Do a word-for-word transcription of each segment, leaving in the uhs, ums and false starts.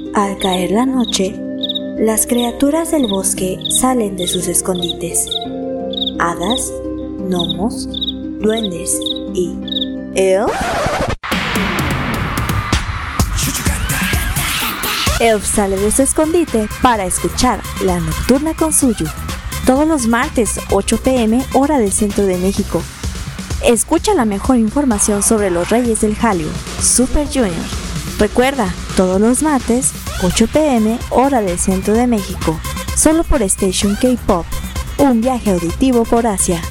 Al caer la noche, las criaturas del bosque salen de sus escondites. Hadas, gnomos, duendes y... ¿Elf? Elf sale de su escondite para escuchar La Nocturna con Suyu. Todos los martes, ocho pm, hora del centro de México. Escucha la mejor información sobre los reyes del Hallyu, Super Junior. Recuerda, todos los martes, ocho pm, hora del centro de México. Solo por Station K-Pop. Un viaje auditivo por Asia.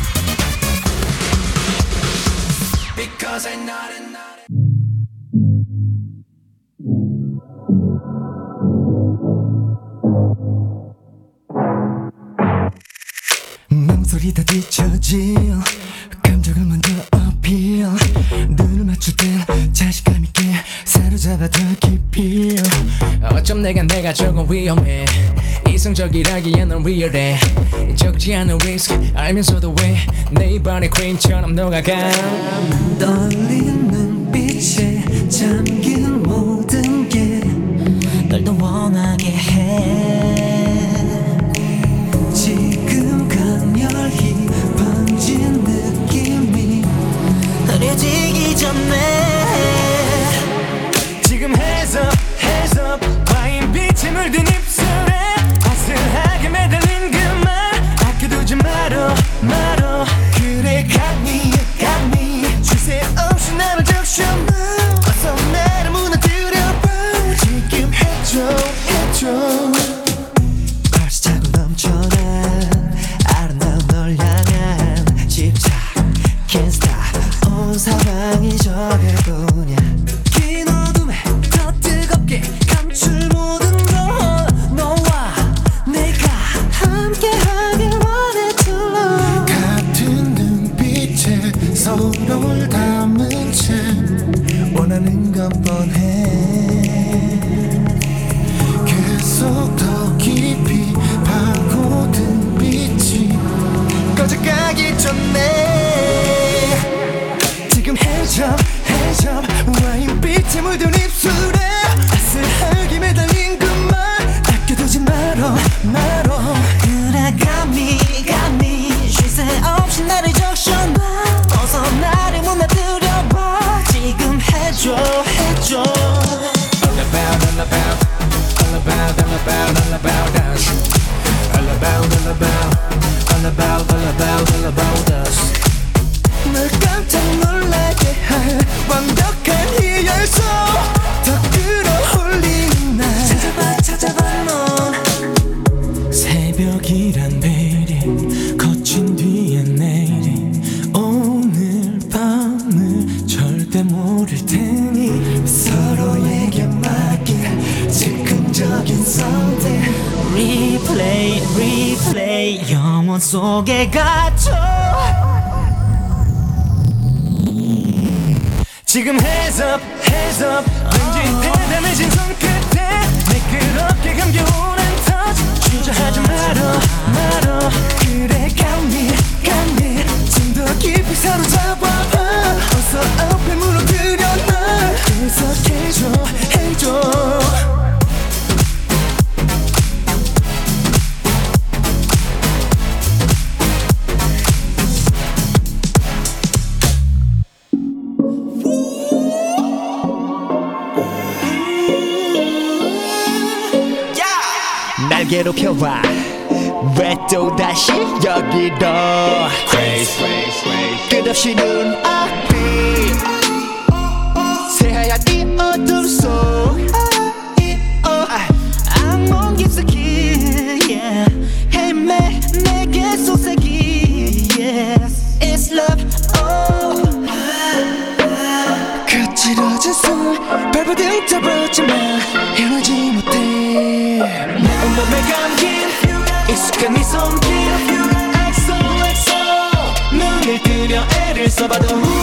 망설이 다 뒤처질 감정을 먼저 어필 눈을 맞출 땐 자신감 있게 사로잡아 더 깊이 어쩜 내가 내가 조금 위험해 이성적이라기엔 넌 리얼해 적지 않은 리스크 알면서도 왜 내 입안에 퀸처럼 녹아가 떨리는 눈빛에 잠긴 모든 게 널 더 원하게 해 지금 강렬히 번진 느낌이 흐려지기 전에 지금 Hands up, hands up 와인 빛이 물든 입술에 아슬하게 매달린 그 말 아껴두지 말어 말어 그래 got me, got me 쉴 새 없이 나를 적셔놔 어서 나를 무너뜨려봐 지금 해줘 해줘 벌써 차고 넘쳐난 아름다운 널 향한 집착 Can't stop 온 사방이 저게뿐이야 긴 어둠에 더 뜨겁게 감출 모든 걸 너와 내가 함께하길 원해 to love 같은 눈빛에 서로를 담은 채 원하는 건 뻔해 계속 더 깊이 파고든 빛이 꺼져가기 전에 지금 Hands up, hands up 와인빛에 묻은 입술에 아슬하게 매달린 그 말 아껴두지 말어 말어 그래 got me, got me 쉴 새 없이 나를 적셔놔 어서 나를 무너뜨려봐 지금 해줘 해줘 All about, all about All about, all about, all about us All about, all about All about, all about, all about us 널 깜짝 놀라게 할 완벽한 희열소 더 끌어올리는 날 찾아봐 찾아봐 넌 새벽이란 베일이 거친 뒤에 내일이 오늘 밤을 절대 모를 테니 서로에게 맡긴 즉흥적인 something Replay, replay 영원 속에 갇혀 지금 Hands up, hands up 왠지 대단해진 손끝에 매끄럽게 감겨오는 touch 주저하지 말어 말어 그래 got me, got me 좀 더 깊이 사로잡아봐 어서 앞에 무너뜨려 날 계속해줘 해줘 날 괴롭혀와 왜 또다시 여기로 Crazy 끝없이 눈앞이 새하얀 이 어둠 속 악몽 깊숙이 yeah. 헤매 내게 속삭이 yes. It's love oh. 거칠어진 손 발버둥 떠보지만 헤어나지 못해 내 온몸에 감긴 익숙한 네 손길 엑소 엑소 눈을 뜨려 애를 써봐도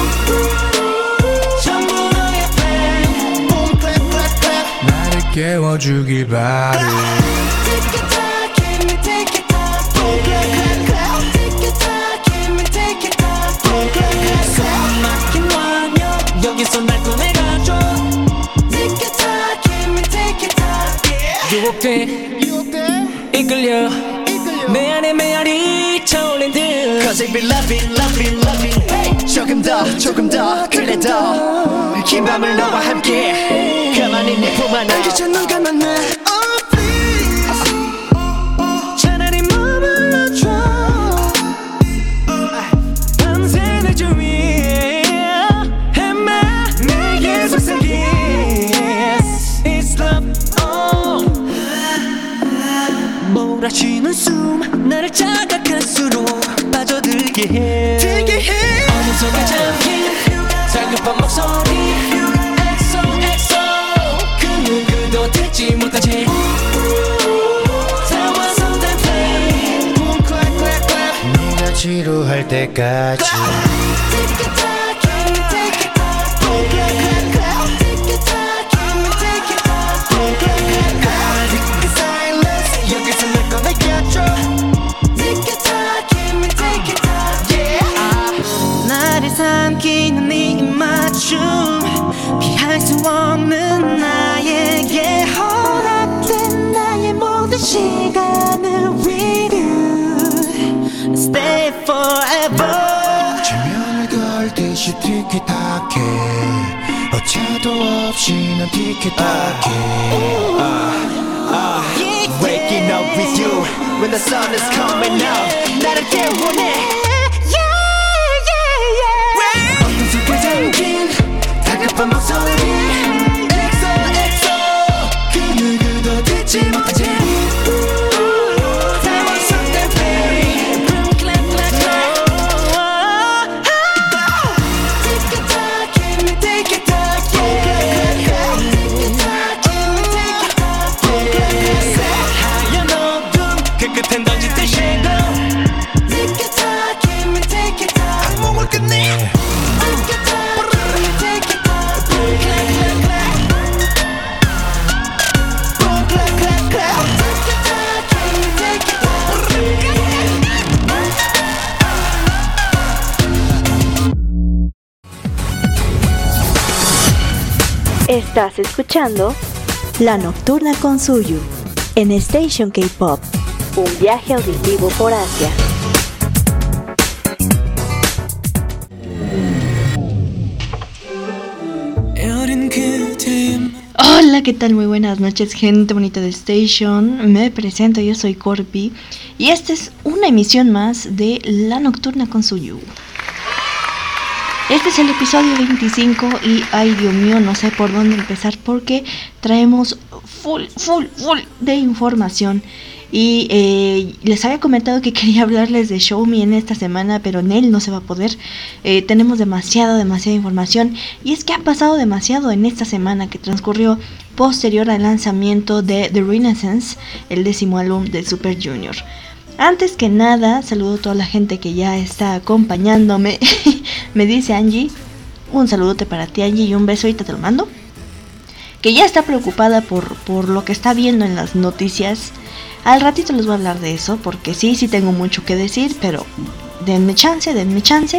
전부 너의 plan Boom clap clap clap 나를 깨워주길 바래 Take it back, give me take it back Boom clap clap clap Take it back, give me take it back Boom clap clap clap 손 막힌 완벽 여기서 날 꺼내가줘 Take it back, give me take it back 유혹돼 이끌려 내 안에 메아리 차오른 듯 Cause I be loving loving loving hey. 조금 더 조금 더 그래 더 긴 밤을 너와 함께 가만히 내 품 안에 알겠죠 누가 만나 Oh please 차라리 머물러줘 밤새 내 주위에 헤매 내게 속삭이 It's love oh 몰아치는 숨 나를 자각할수록 빠져들게 해 들게 해 어느 속에 잠긴 다급한 목소리 엑소 엑소 그 누구도 듣지 못한 채 사와서 된 play boom clap clap clap 네가 지루할 때까지 Take it back, can you take it back boom clap clap clap Take it back, can you take it back boom clap clap clap 그 silence 여기서 날 꺼내야죠 Take it back, can you take it back yeah 나를 삼키는 네 입맞춤 피할 수 없는 나에게 허락된 나의 모든 시간을 with you Stay forever 지면을 걸듯이 티키타키 어차도 없이 난 티키타키 Waking up with you when the sun is coming out 나를 깨우네 어떤 속에 잠긴 다급한 목소리 엑소 엑소 그 누구도 듣지 못한 채 사와서 내 play boom clap clap clap Take it back, can we take it back yeah Take it back, can we take it back yeah 하얀 어둠 그 끝엔 던진 shadow Take it back, can we take it back 악몽을 끝내 Take it back, can we take it back boom clap clap clap boom clap clap clap Take it back, can we take it back Estás escuchando La Nocturna con Suyu en Station K-Pop, un viaje auditivo por Asia. Hola, ¿qué tal? Muy buenas noches, gente bonita de Station. Me presento, yo soy Corpi y esta es una emisión más de La Nocturna con Suyu. Este es el episodio veinticinco y, ay Dios mío, no sé por dónde empezar porque traemos full, full, full de información. Y eh, les había comentado que quería hablarles de Show Me en esta semana, pero en él no se va a poder. Eh, tenemos demasiada, demasiada información. Y es que ha pasado demasiado en esta semana que transcurrió posterior al lanzamiento de The Renaissance, el décimo álbum de Super Junior. Antes que nada, saludo a toda la gente que ya está acompañándome. Me dice Angie, un saludote para ti Angie y un beso, ahorita te lo mando. Que ya está preocupada por, por lo que está viendo en las noticias. Al ratito les voy a hablar de eso, porque sí, sí tengo mucho que decir, pero denme chance, denme chance.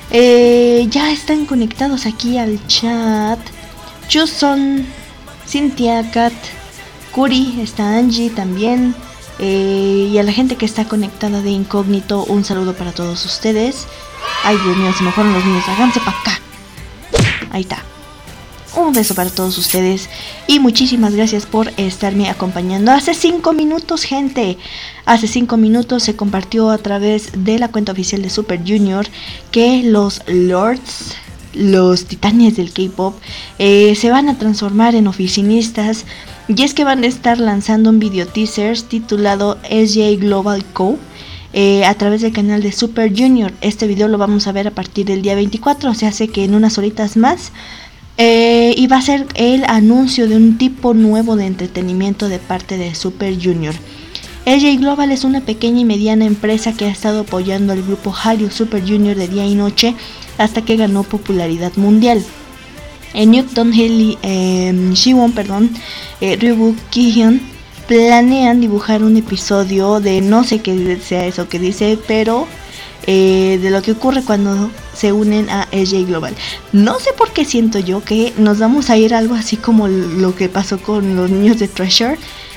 Eh, ya están conectados aquí al chat. Chuson, Cynthia, Kat, Kuri, está Angie también. Eh, y a la gente que está conectada de incógnito, un saludo para todos ustedes. Ay, Dios mío, se me fueron los niños, háganse para acá. Ahí está. Un beso para todos ustedes y muchísimas gracias por estarme acompañando. Hace cinco minutos, gente, hace cinco minutos se compartió a través de la cuenta oficial de Super Junior que los Lords, los titanes del K-Pop, eh, se van a transformar en oficinistas. Y es que van a estar lanzando un video teaser titulado S J Global Co. Eh, a través del canal de Super Junior. Este video lo vamos a ver a partir del día veinticuatro, o sea, hace que en unas horitas más. Eh, y va a ser el anuncio de un tipo nuevo de entretenimiento de parte de Super Junior. S J Global es una pequeña y mediana empresa que ha estado apoyando al grupo Hallyu Super Junior de día y noche hasta que ganó popularidad mundial. En Newton Hill, eh, Shiwon, perdón, eh, Ryubuk Kihyun planean dibujar un episodio de no sé qué sea eso que dice, pero eh, de lo que ocurre cuando se unen a S J Global. No sé por qué siento yo que nos vamos a ir algo así como lo que pasó con los niños de Treasure,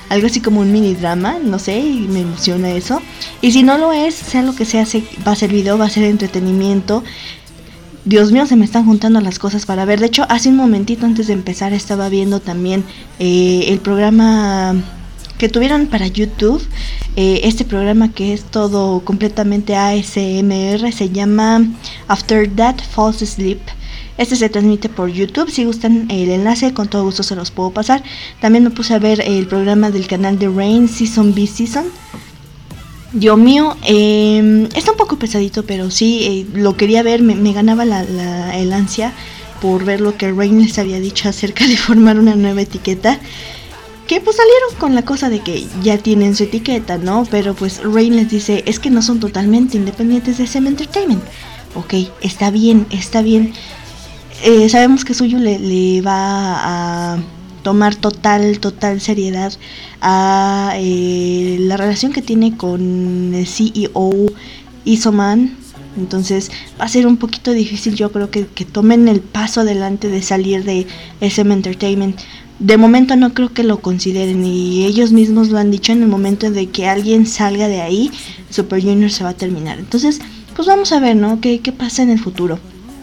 algo así como un mini drama, no sé, y me emociona eso. Y si no lo es, sea lo que sea, va a ser video, va a ser entretenimiento. Dios mío, se me están juntando las cosas para ver. De hecho, hace un momentito antes de empezar estaba viendo también eh, el programa que tuvieron para YouTube. Eh, este programa que es todo completamente A S M R, se llama After That Falls Asleep. Este se transmite por YouTube. Si gustan el enlace, con todo gusto se los puedo pasar. También me puse a ver el programa del canal de Rain, Season B Season. Dios mío, eh, está un poco pesadito, pero sí, eh, lo quería ver, me, me ganaba la, la, el ansia por ver lo que Rain les había dicho acerca de formar una nueva etiqueta. Que pues salieron con la cosa de que ya tienen su etiqueta, ¿no? Pero pues Rain les dice, es que no son totalmente independientes de S M Entertainment. Ok, está bien, está bien. Eh, sabemos que Suyu le, le va a tomar total, total seriedad a eh, la relación que tiene con el C E O Isoman. Entonces va a ser un poquito difícil, yo creo que, que tomen el paso adelante de salir de S M Entertainment. De momento no creo que lo consideren, y ellos mismos lo han dicho, en el momento de que alguien salga de ahí, Super Junior se va a terminar. Entonces, pues vamos a ver, ¿no? ¿Qué, qué pasa en el futuro?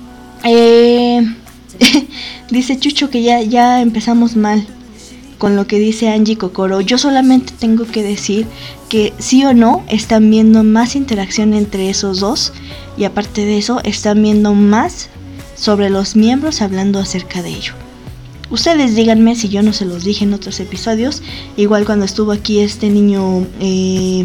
Eh, dice Chucho que ya, ya empezamos mal con lo que dice Angie Kokoro. Yo solamente tengo que decir que sí o no están viendo más interacción entre esos dos, y aparte de eso están viendo más sobre los miembros hablando acerca de ello. Ustedes díganme si yo no se los dije en otros episodios. Igual cuando estuvo aquí este niño eh,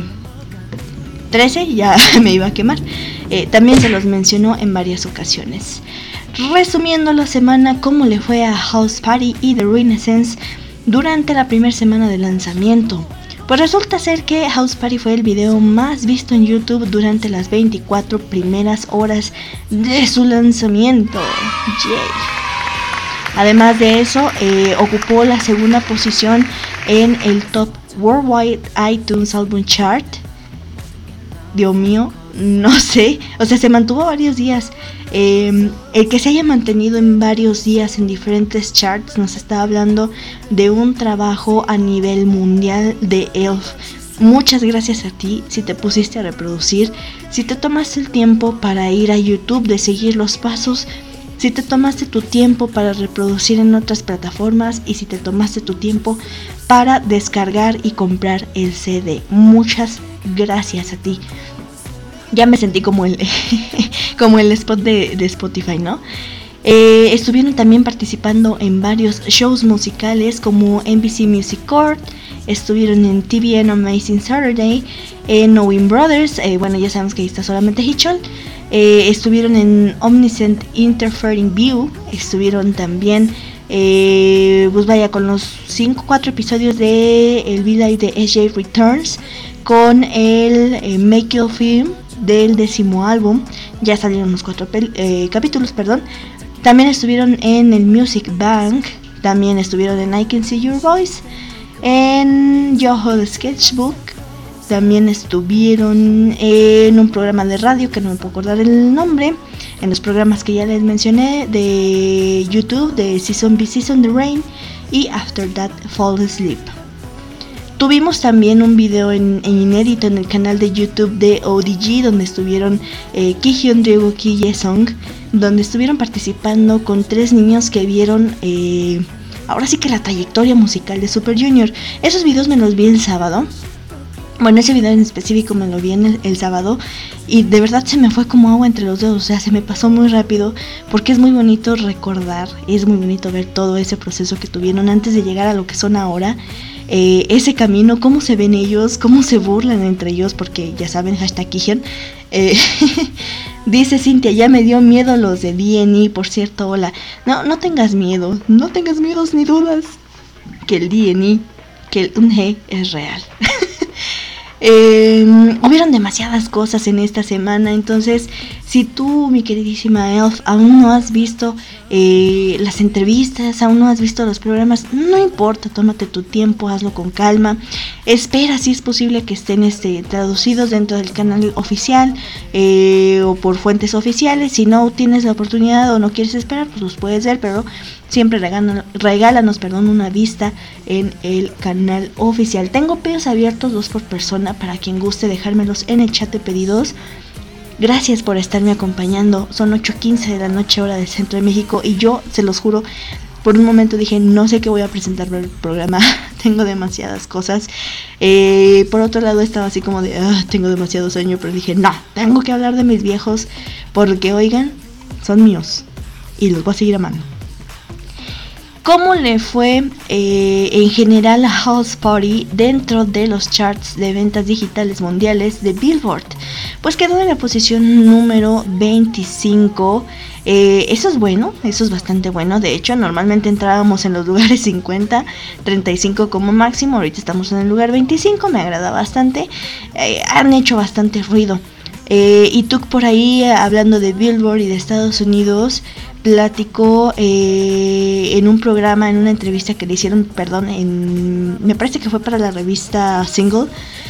trece, ya me iba a quemar. Eh, también se los mencionó en varias ocasiones. Resumiendo la semana, cómo le fue a House Party y The Renaissance durante la primera semana de lanzamiento. Pues resulta ser que House Party fue el video más visto en YouTube durante las veinticuatro primeras horas de su lanzamiento. Yay. Además de eso, eh, ocupó la segunda posición en el Top Worldwide iTunes Album Chart. Dios mío, no sé, o sea, se mantuvo varios días. Eh, el que se haya mantenido en varios días en diferentes charts nos está hablando de un trabajo a nivel mundial de E L F. Muchas gracias a ti si te pusiste a reproducir, si te tomaste el tiempo para ir a YouTube, de seguir los pasos, si te tomaste tu tiempo para reproducir en otras plataformas, y si te tomaste tu tiempo para descargar y comprar el C D. Muchas gracias a ti. Ya me sentí como el como el spot de, de Spotify, ¿no? Eh, estuvieron también participando en varios shows musicales como N B C Music Court, estuvieron en T V N Amazing Saturday, en Knowing Brothers, eh, bueno, ya sabemos que ahí está solamente Hichol. Eh, estuvieron en Omniscient Interfering View, estuvieron también, eh, pues vaya, con los cinco cuatro episodios de el V-Live de S J Returns, con el eh, Make Your Film del décimo álbum. Ya salieron los cuatro pel- eh, capítulos, perdón. También estuvieron en el Music Bank, también estuvieron en I Can See Your Voice, en Yoho the Sketchbook. También estuvieron en un programa de radio que no me puedo acordar el nombre, en los programas que ya les mencioné de YouTube, de Season B Season, The Rain y After That Fall Asleep. Tuvimos también un video en, en inédito en el canal de YouTube de O D G, donde estuvieron eh, Kihyun, Ryugo, Ki, Yesung, donde estuvieron participando con tres niños que vieron eh, ahora sí que la trayectoria musical de Super Junior. Esos videos me los vi el sábado. Bueno, ese video en específico me lo vi en el, el sábado, y de verdad se me fue como agua entre los dedos, o sea, se me pasó muy rápido, porque es muy bonito recordar, es muy bonito ver todo ese proceso que tuvieron antes de llegar a lo que son ahora, eh, ese camino, cómo se ven ellos, cómo se burlan entre ellos, porque ya saben, hashtag Kijian. eh, dice Cintia, ya me dio miedo los de D N E, por cierto, hola, no, no tengas miedo, no tengas miedos ni dudas, que el D N E, que el U N G es real. Eh, hubieron demasiadas cosas en esta semana, entonces Si tú, mi queridísima Elf, aún no has visto eh, las entrevistas, aún no has visto los programas, no importa, tómate tu tiempo, hazlo con calma. Espera si es posible que estén este, traducidos dentro del canal oficial eh, o por fuentes oficiales. Si no tienes la oportunidad o no quieres esperar, pues los puedes ver, pero siempre regálanos, regálanos perdón, una vista en el canal oficial. Tengo pedidos abiertos, dos por persona, para quien guste dejármelos en el chat de pedidos. Gracias por estarme acompañando. Son ocho quince de la noche, hora del centro de México, y yo, se los juro, por un momento dije, no sé qué voy a presentar para el programa. Tengo demasiadas cosas. Eh, por otro lado estaba así como de, ah, tengo demasiado sueño, pero dije, no, tengo que hablar de mis viejos, porque oigan, son míos y los voy a seguir amando. ¿Cómo le fue eh, en general a House Party dentro de los charts de ventas digitales mundiales de Billboard? Pues quedó en la posición número veinticinco. Eh, eso es bueno, eso es bastante bueno. De hecho, normalmente entrábamos en los lugares cincuenta, treinta y cinco como máximo. Ahorita estamos en el lugar veinticinco, me agrada bastante. Eh, han hecho bastante ruido. Eh, y tú por ahí, hablando de Billboard y de Estados Unidos, platicó eh, en un programa, en una entrevista que le hicieron, perdón, en, me parece que fue para la revista Single,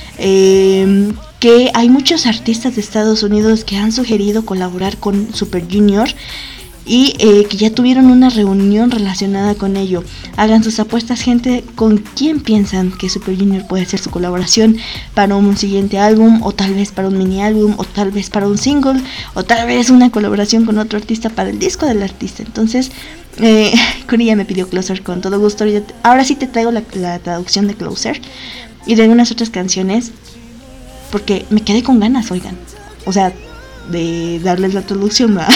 eh, que hay muchos artistas de Estados Unidos que han sugerido colaborar con Super Junior y eh, que ya tuvieron una reunión relacionada con ello. Hagan sus apuestas, gente, con quién piensan que Super Junior puede hacer su colaboración para un siguiente álbum, o tal vez para un mini álbum, o tal vez para un single, o tal vez una colaboración con otro artista para el disco del artista. Entonces, eh, Corilla me pidió Closer con todo gusto. Ahora sí te traigo la, la traducción de Closer y de algunas otras canciones, porque me quedé con ganas, oigan, o sea, de darles la traducción, ¿verdad?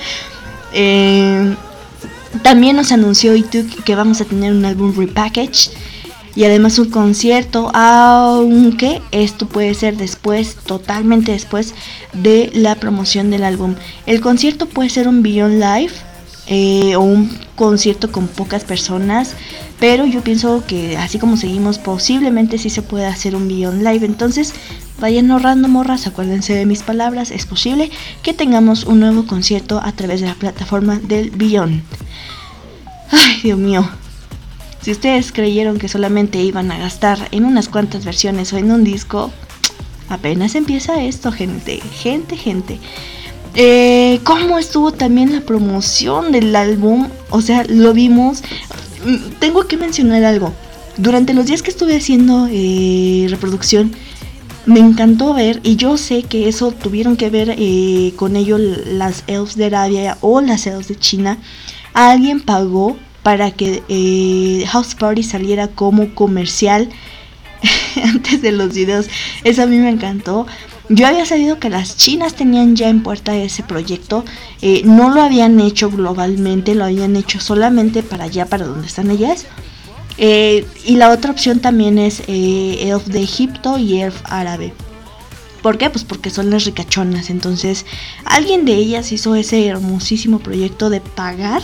Eh, también nos anunció Ituk que vamos a tener un álbum repackage y además un concierto, aunque esto puede ser después, totalmente después de la promoción del álbum. El concierto puede ser un Beyond Live eh, o un concierto con pocas personas, pero yo pienso que así como seguimos, posiblemente sí se puede hacer un Beyond Live. Entonces vayan ahorrando, morras, acuérdense de mis palabras. Es posible que tengamos un nuevo concierto a través de la plataforma del Beyond. Ay, Dios mío. Si ustedes creyeron que solamente iban a gastar en unas cuantas versiones o en un disco, apenas empieza esto, gente, gente, gente. Eh, ¿Cómo estuvo también la promoción del álbum? O sea, lo vimos. Tengo que mencionar algo. Durante los días que estuve haciendo eh, reproducción, me encantó ver, y yo sé que eso tuvieron que ver eh, con ello las elves de Arabia o las elves de China. Alguien pagó para que eh, House Party saliera como comercial antes de los videos. Eso a mí me encantó. Yo había sabido que las chinas tenían ya en puerta ese proyecto. Eh, no lo habían hecho globalmente, lo habían hecho solamente para allá, para donde están ellas. Eh, y la otra opción también es eh, Elf de Egipto y Elf árabe. ¿Por qué? Pues porque son las ricachonas. Entonces alguien de ellas hizo ese hermosísimo proyecto de pagar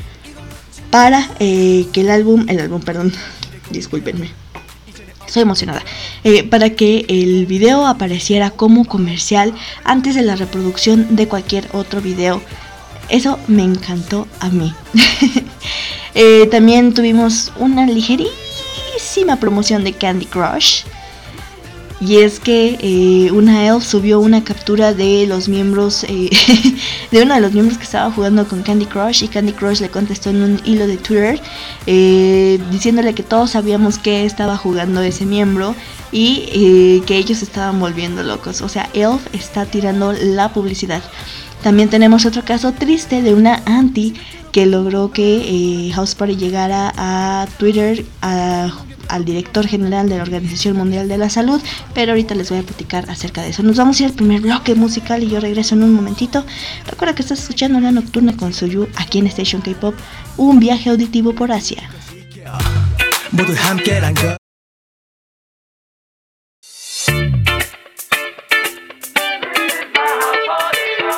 para eh, que el álbum, el álbum, perdón, discúlpenme, estoy emocionada, eh, para que el video apareciera como comercial antes de la reproducción de cualquier otro video. Eso me encantó a mí. eh, también tuvimos una ligerísima promoción de Candy Crush. Y es que eh, una elf subió una captura de los miembros, eh, de uno de los miembros que estaba jugando con Candy Crush, y Candy Crush le contestó en un hilo de Twitter eh, diciéndole que todos sabíamos que estaba jugando ese miembro y eh, que ellos estaban volviendo locos. O sea, Elf está tirando la publicidad. También tenemos otro caso triste de una anti que logró que eh, House Party llegara a Twitter, a al director general de la Organización Mundial de la Salud, pero ahorita les voy a platicar acerca de eso. Nos vamos a ir al primer bloque musical y yo regreso en un momentito. Recuerda que estás escuchando La Nocturna con Suyu aquí en Station K-Pop, un viaje auditivo por Asia.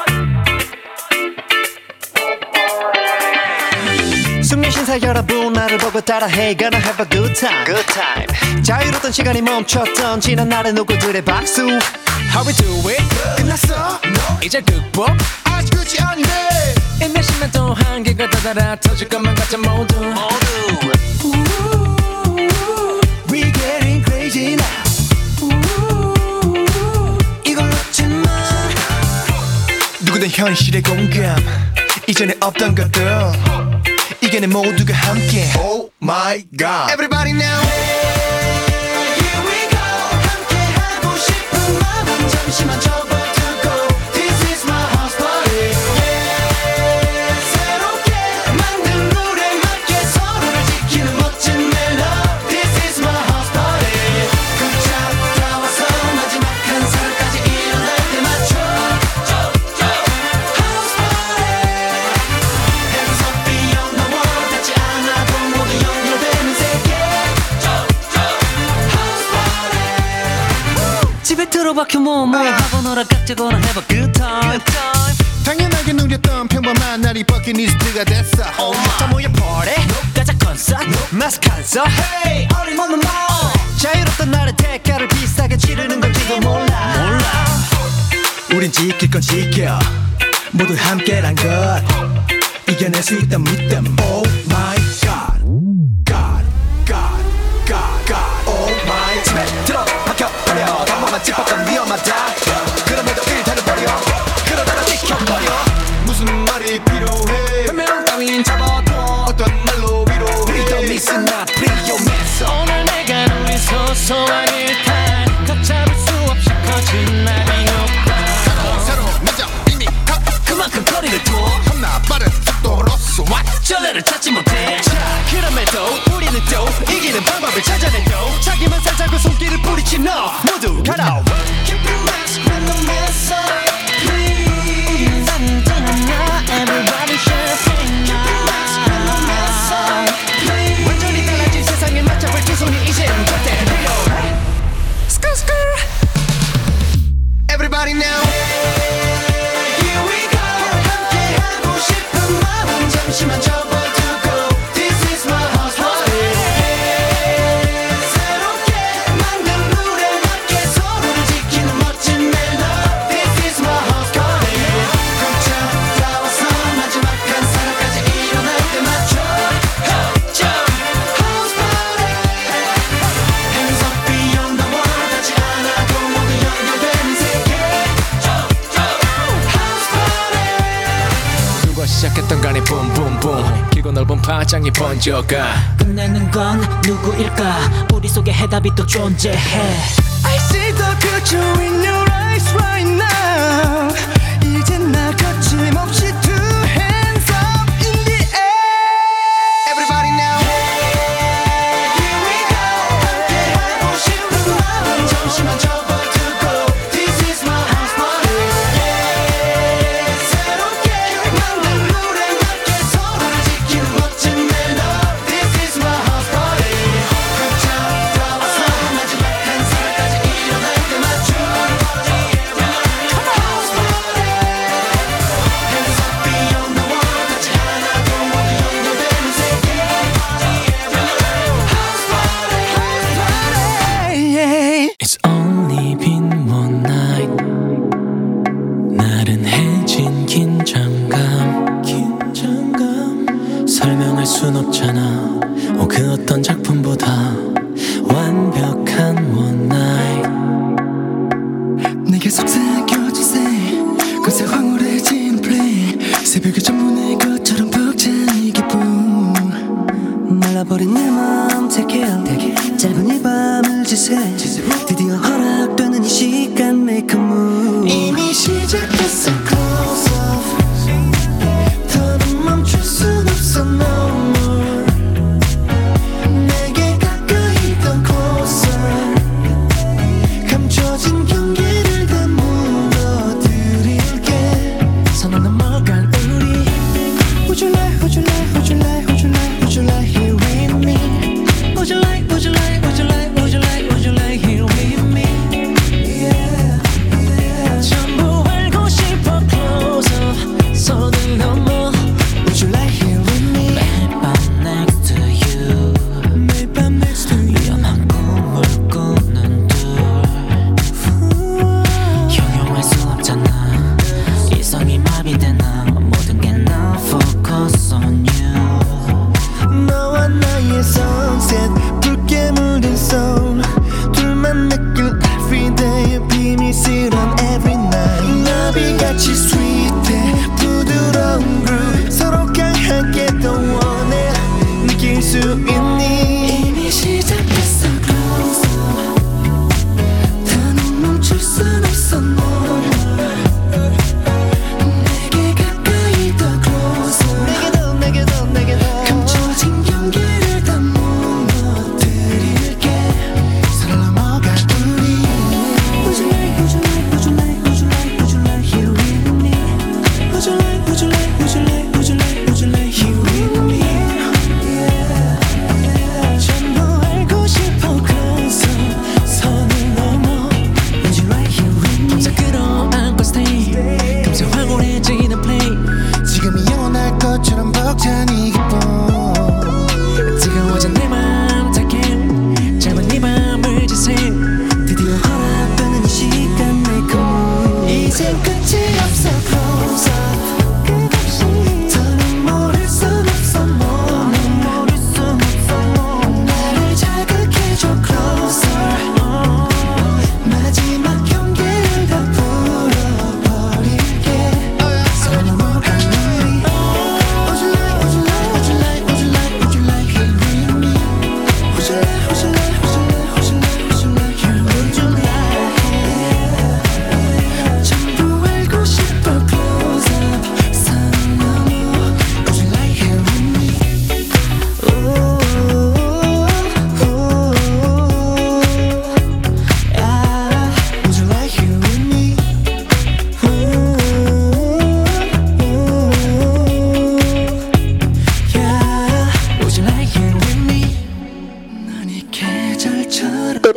숨긴 신사 여러분 나를 보고 따라해 Gonna have a good time, good time. 자유로웠던 시간이 멈췄던 지난 날의 누구들의 박수 How we do it? 끝났어? No. 이제 극복? 아직 끝이 아닌데 인내심만 또 한계가 다다라 터질 것만 같아 모두 모두 We getting crazy now 이걸 놓지 마 누구든 현실의 공감 이전에 없던 것들 이게 내 모두가 함께 Oh my god Everybody now Here we go 함께 하고 싶은 마음 잠시만 접어두고 This is my house party yeah. 새롭게 만든 룰에 맞게 서로를 지키는 멋진 멜로디 This is my house party 깜짝 나와서 마지막 한 살까지 일어날 때 맞춰 House party Hands up beyond the world 닿지 않아도 모두 연결되는 세계 House party 집에 들어박혀 뭐뭐 하고 놀아 깍지거나 have a good time, good time. 당연하게 누렸던 평범한 날이 버킷리스트가 됐어 Oh my 자 모여 party 가자 콘서트 마스크 콘서 Hey 어림없는 말 자유롭던 날의 대가를 비싸게 치르는 건지도 몰라 몰라 우린 지킬 건 지켜 모두 함께란 것 이겨낼 수 있다 믿음 Oh my god God God God God Oh my 집에 들어박혀버려 단번만 짚었던 위험하다 그럼에도 일단은 버려 그러다가 지켜버려 무슨 말이 필요해 변명 따윈 잡아둬 어떤 말로 위로해 Freedom is not 위험했어 오늘 내가 누린 소소한 일탈 걷잡을 수 없이 커진 나의 욕망 새로 먼저 이미 그만큼 거리를 둬 겁나 빠른 속도로서 What? 전례를 찾지 못해 자 그럼에도 우리는 또 이기는 방법을 찾아내도 자기만 살자고 손길을 뿌리친 너 모두 가라 Keep your mask when the mess up Please Everybody should Keep your mask when the mess up Please 완전히 달라진 세상에 맞춰볼 두 손이 이젠 절대 필요해 Skr skr Everybody now Here we go 함께 하고 싶은 마음 잠시만 접어두고 This is my house party 새롭게 만든 룰에 맞게 서로를 지키는 멋진 멜로디 This is my house party 깜짝 나와서 마지막 한 사람까지 일어날 때 맞춰 House party Hands up beyond the world 닿지 않아도 모두 연결되는 세계 House party 누가 시작했던 간에 붐붐붐 길고 넓은 파장이 번져가 끝내는 건 누구일까 우리 속에 해답이 또 존재해 I see the future in your eyes right now 이젠 나 거침없이 two hands up in the air Everybody now Here we go 함께 하고 싶은 마음 잠시만 접어두고 This is my house party yeah. 새롭게 만든 룰에 맞게 서로를 지키는 멋진 멜로디 This is my house party 깜짝 나와서 마지막 한 살까지 일어날 때 맞춰 House party Hands up beyond the world 닿지 않아도 모두 연결되는 세계 House party House party It's only been one night 나른해진 긴장감 긴장감 설명할 순 없잖아 어, 그 어떤 작품보다 완벽한 one night 내게 속삭여주세 그새 황홀해진 플레이 새벽의 전문의 것처럼 벅찬 기쁨 말라버린 내 맘 take it 짧은 이 밤을 지새 드디어 허락되는 이 시간 make a move 이미 시작했어 close up 더는 멈출 순 없어 no more 내게 가까이 더 closer 감춰진 경계를 다 무너뜨릴게 선언 넘어간 우리 Would you like, would you like, would you like, would you like, would you like here with me Would you like, would you like, would you like, would you like, would you like here with me Yeah, yeah 전부 알고 싶어 close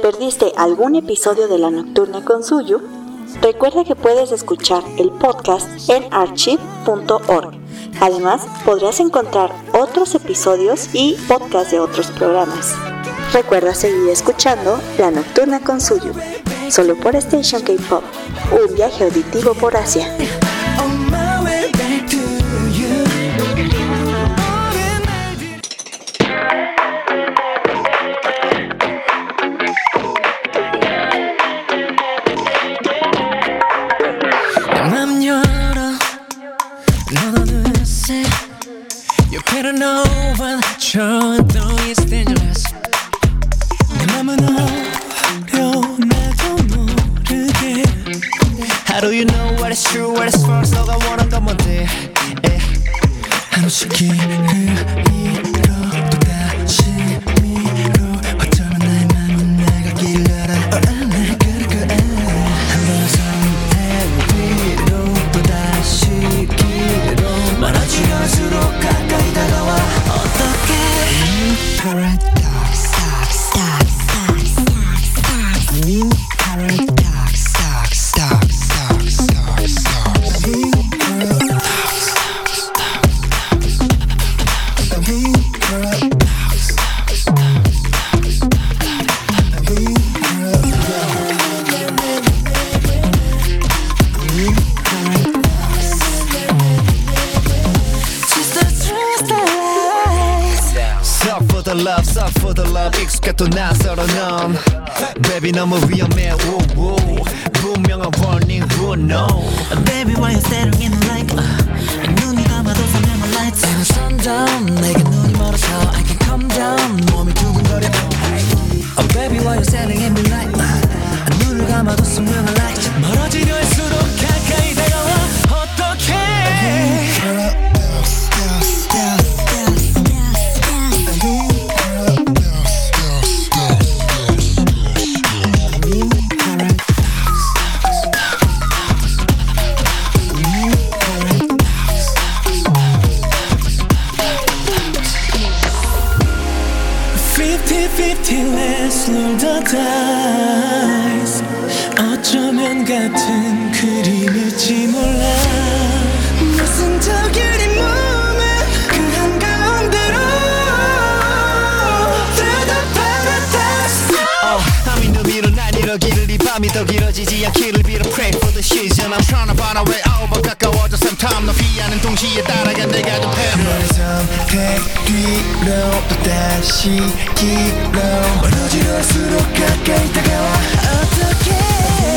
perdiste algún episodio de La Nocturna con Suyu, recuerda que puedes escuchar el podcast en archive punto org. Además, podrás encontrar otros episodios y podcasts de otros programas. Recuerda seguir escuchando La Nocturna con Suyu, solo por Station K-Pop, un viaje auditivo por Asia. How do you know what is true, what is false? 너가 원한 건 뭔데? 한없이 길을 잃어 또 다시 미뤄 어쩌면 나의 맘은 내가 길을 알아 내 그를 그래 한번 선택 뒤로 또 다시 길로 멀어지려 할수록 가까이 다가와 어떻게 Paradox stop stop stop stop stop New paradox stop stop stop stop stop New paradox Love, suck for the love 익숙했던 난 서로 넌 Baby 너무 위험해 woo, woo. 분명한 warning who know Baby why you staring at me like uh, 눈이 감아도 선명한 lights And sundown 내게 눈이 멀어서 I can come down 몸이 두근거려 Oh baby why you staring at me like uh, 눈을 감아도 선명한 lights 멀어지려 할수록 가까이 다가와 어떡해 Let's roll the dice 어쩌면 같은 그림일지 몰라 무슨 저길이 몸에 그 한가운데로 Through the paradise oh, I'm in the middle 난 이러기를 이 밤이 더 길어지지 않기를 빌어 Pray for the season I'm trying to find a way over 가까워져 sometime 너 피하는 동시에 따라가 내가 좀 해 너의 선택 뒤로 또 다시 길로 멀어지려 할수록 가까이 다가와 어떡해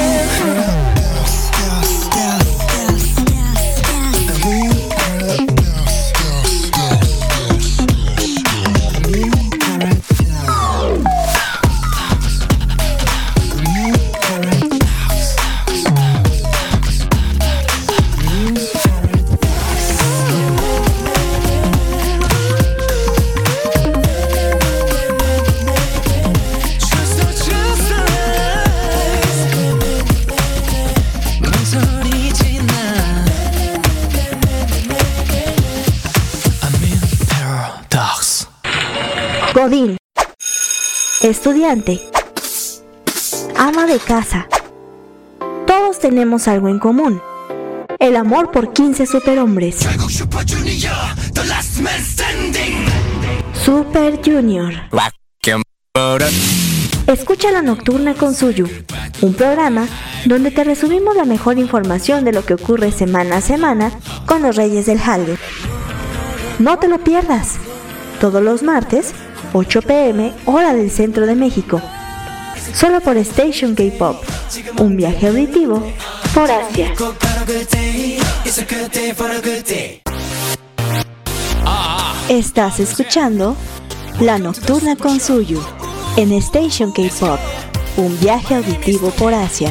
Godín, estudiante, ama de casa. Todos tenemos algo en común: el amor por quince superhombres. Super Junior. Escucha La Nocturna con Suyu, un programa donde te resumimos la mejor información de lo que ocurre semana a semana con los Reyes del Hallyu. No te lo pierdas, todos los martes, ocho pm, hora del centro de México. Solo por Station K-Pop, un viaje auditivo por Asia. Estás escuchando La Nocturna con Suyu en Station K-Pop, un viaje auditivo por Asia.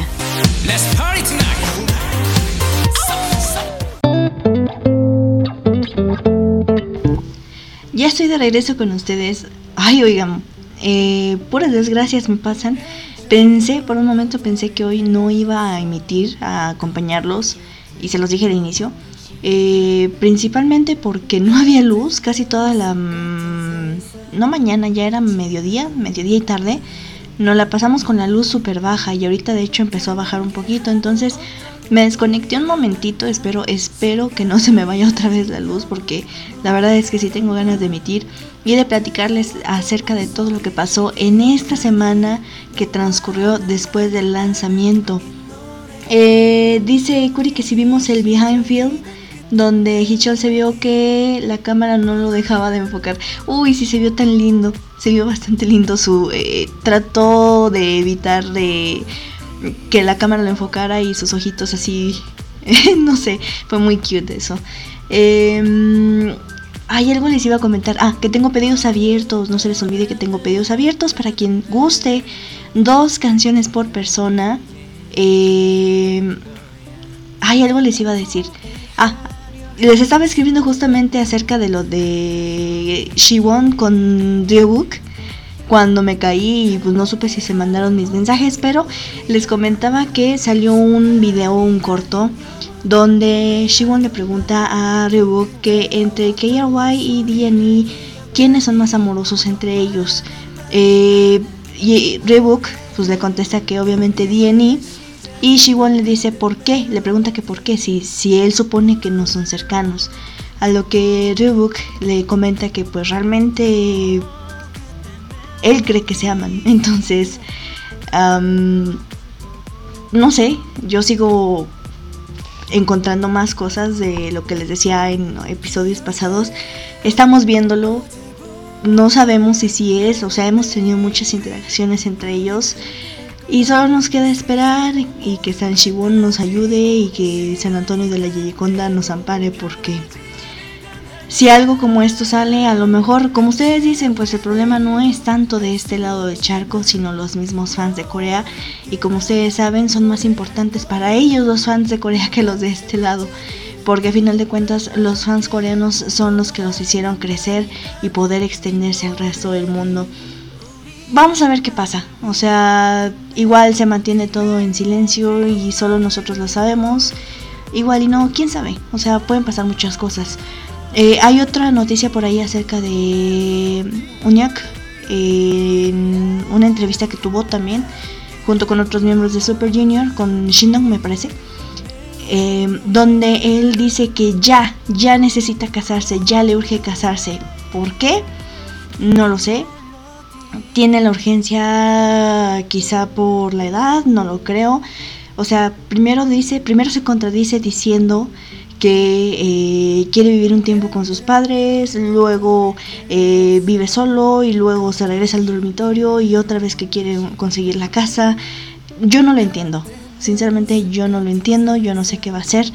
Ya estoy de regreso con ustedes. Ay, oigan, eh, puras desgracias me pasan. Pensé, por un momento pensé que hoy no iba a emitir, a acompañarlos, y se los dije al inicio. Eh, principalmente porque no había luz, casi toda la... Mmm, no mañana, ya era mediodía, mediodía y tarde. nos la pasamos con la luz súper baja y ahorita de hecho empezó a bajar un poquito, entonces me desconecté un momentito, espero, espero que no se me vaya otra vez la luz porque la verdad es que sí tengo ganas de emitir y de platicarles acerca de todo lo que pasó en esta semana que transcurrió después del lanzamiento. Eh, dice Curi que si vimos el behind film donde Hichol se vio que la cámara no lo dejaba de enfocar. Uy, sí se vio tan lindo, se vio bastante lindo su eh, trató de evitar de que la cámara lo enfocara y sus ojitos así, no sé, fue muy cute eso. Eh, hay algo les iba a comentar, ah, que tengo pedidos abiertos, no se les olvide que tengo pedidos abiertos para quien guste, dos canciones por persona. Eh, hay algo les iba a decir, ah, les estaba escribiendo justamente acerca de lo de Siwon con Ryuk. Cuando me caí y pues no supe si se mandaron mis mensajes, pero les comentaba que salió un video, un corto, donde Siwon le pregunta a Ryuk que entre K R Y y D N E, ¿quiénes son más amorosos entre ellos? Eh, y Ryuk pues le contesta que obviamente D N E, y Siwon le dice ¿por qué? Le pregunta que por qué, si, si él supone que no son cercanos. A lo que Ryuk le comenta que pues realmente él cree que se aman. Entonces, um, no sé, yo sigo encontrando más cosas de lo que les decía en episodios pasados. Estamos viéndolo, no sabemos si sí es, o sea, hemos tenido muchas interacciones entre ellos y solo nos queda esperar y que San Siwon nos ayude y que San Antonio de la Yeyeconda nos ampare, porque si algo como esto sale, a lo mejor, como ustedes dicen, pues el problema no es tanto de este lado del charco, sino los mismos fans de Corea. Y como ustedes saben, son más importantes para ellos los fans de Corea que los de este lado, porque a final de cuentas los fans coreanos son los que los hicieron crecer y poder extenderse al resto del mundo. Vamos a ver qué pasa, o sea, igual se mantiene todo en silencio y solo nosotros lo sabemos, igual y no, quién sabe, o sea, pueden pasar muchas cosas. Eh, hay otra noticia por ahí acerca de Uñak, eh, en una entrevista que tuvo también junto con otros miembros de Super Junior, con Shindong me parece, eh, donde él dice que ya, ya necesita casarse, ya le urge casarse. ¿Por qué? No lo sé. Tiene la urgencia quizá por la edad, no lo creo. O sea, primero dice, primero se contradice diciendo que eh, quiere vivir un tiempo con sus padres, luego eh, vive solo y luego se regresa al dormitorio y otra vez que quiere conseguir la casa. Yo no lo entiendo, sinceramente yo no lo entiendo, yo no sé qué va a hacer.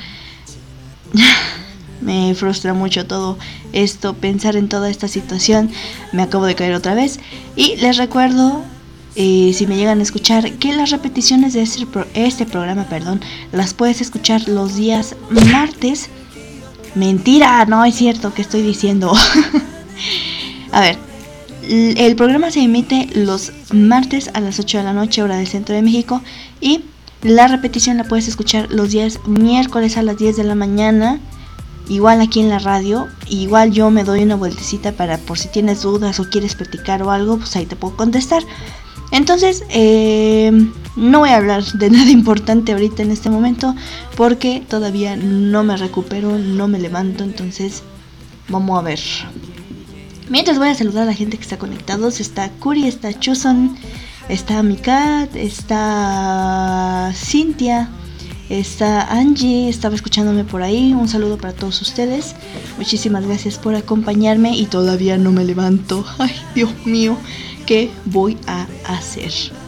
Me frustra mucho todo esto, pensar en toda esta situación. Me acabo de caer otra vez y les recuerdo, Eh, si me llegan a escuchar, que las repeticiones de este, pro- este programa, perdón, las puedes escuchar los días martes. Mentira, no es cierto que estoy diciendo. A ver, el programa se emite los martes a las ocho de la noche, hora del centro de México, y la repetición la puedes escuchar los días miércoles a las diez de la mañana, igual aquí en la radio. Igual yo me doy una vueltecita para por si tienes dudas o quieres platicar o algo, pues ahí te puedo contestar. Entonces, eh, no voy a hablar de nada importante ahorita en este momento porque todavía no me recupero, no me levanto, entonces vamos a ver. Mientras voy a saludar a la gente que está conectados. Está Curi, está Chuson, está Mikat, está Cintia, está Angie, estaba escuchándome por ahí. Un saludo para todos ustedes. Muchísimas gracias por acompañarme y todavía no me levanto. Ay, Dios mío. ¿Qué voy a hacer?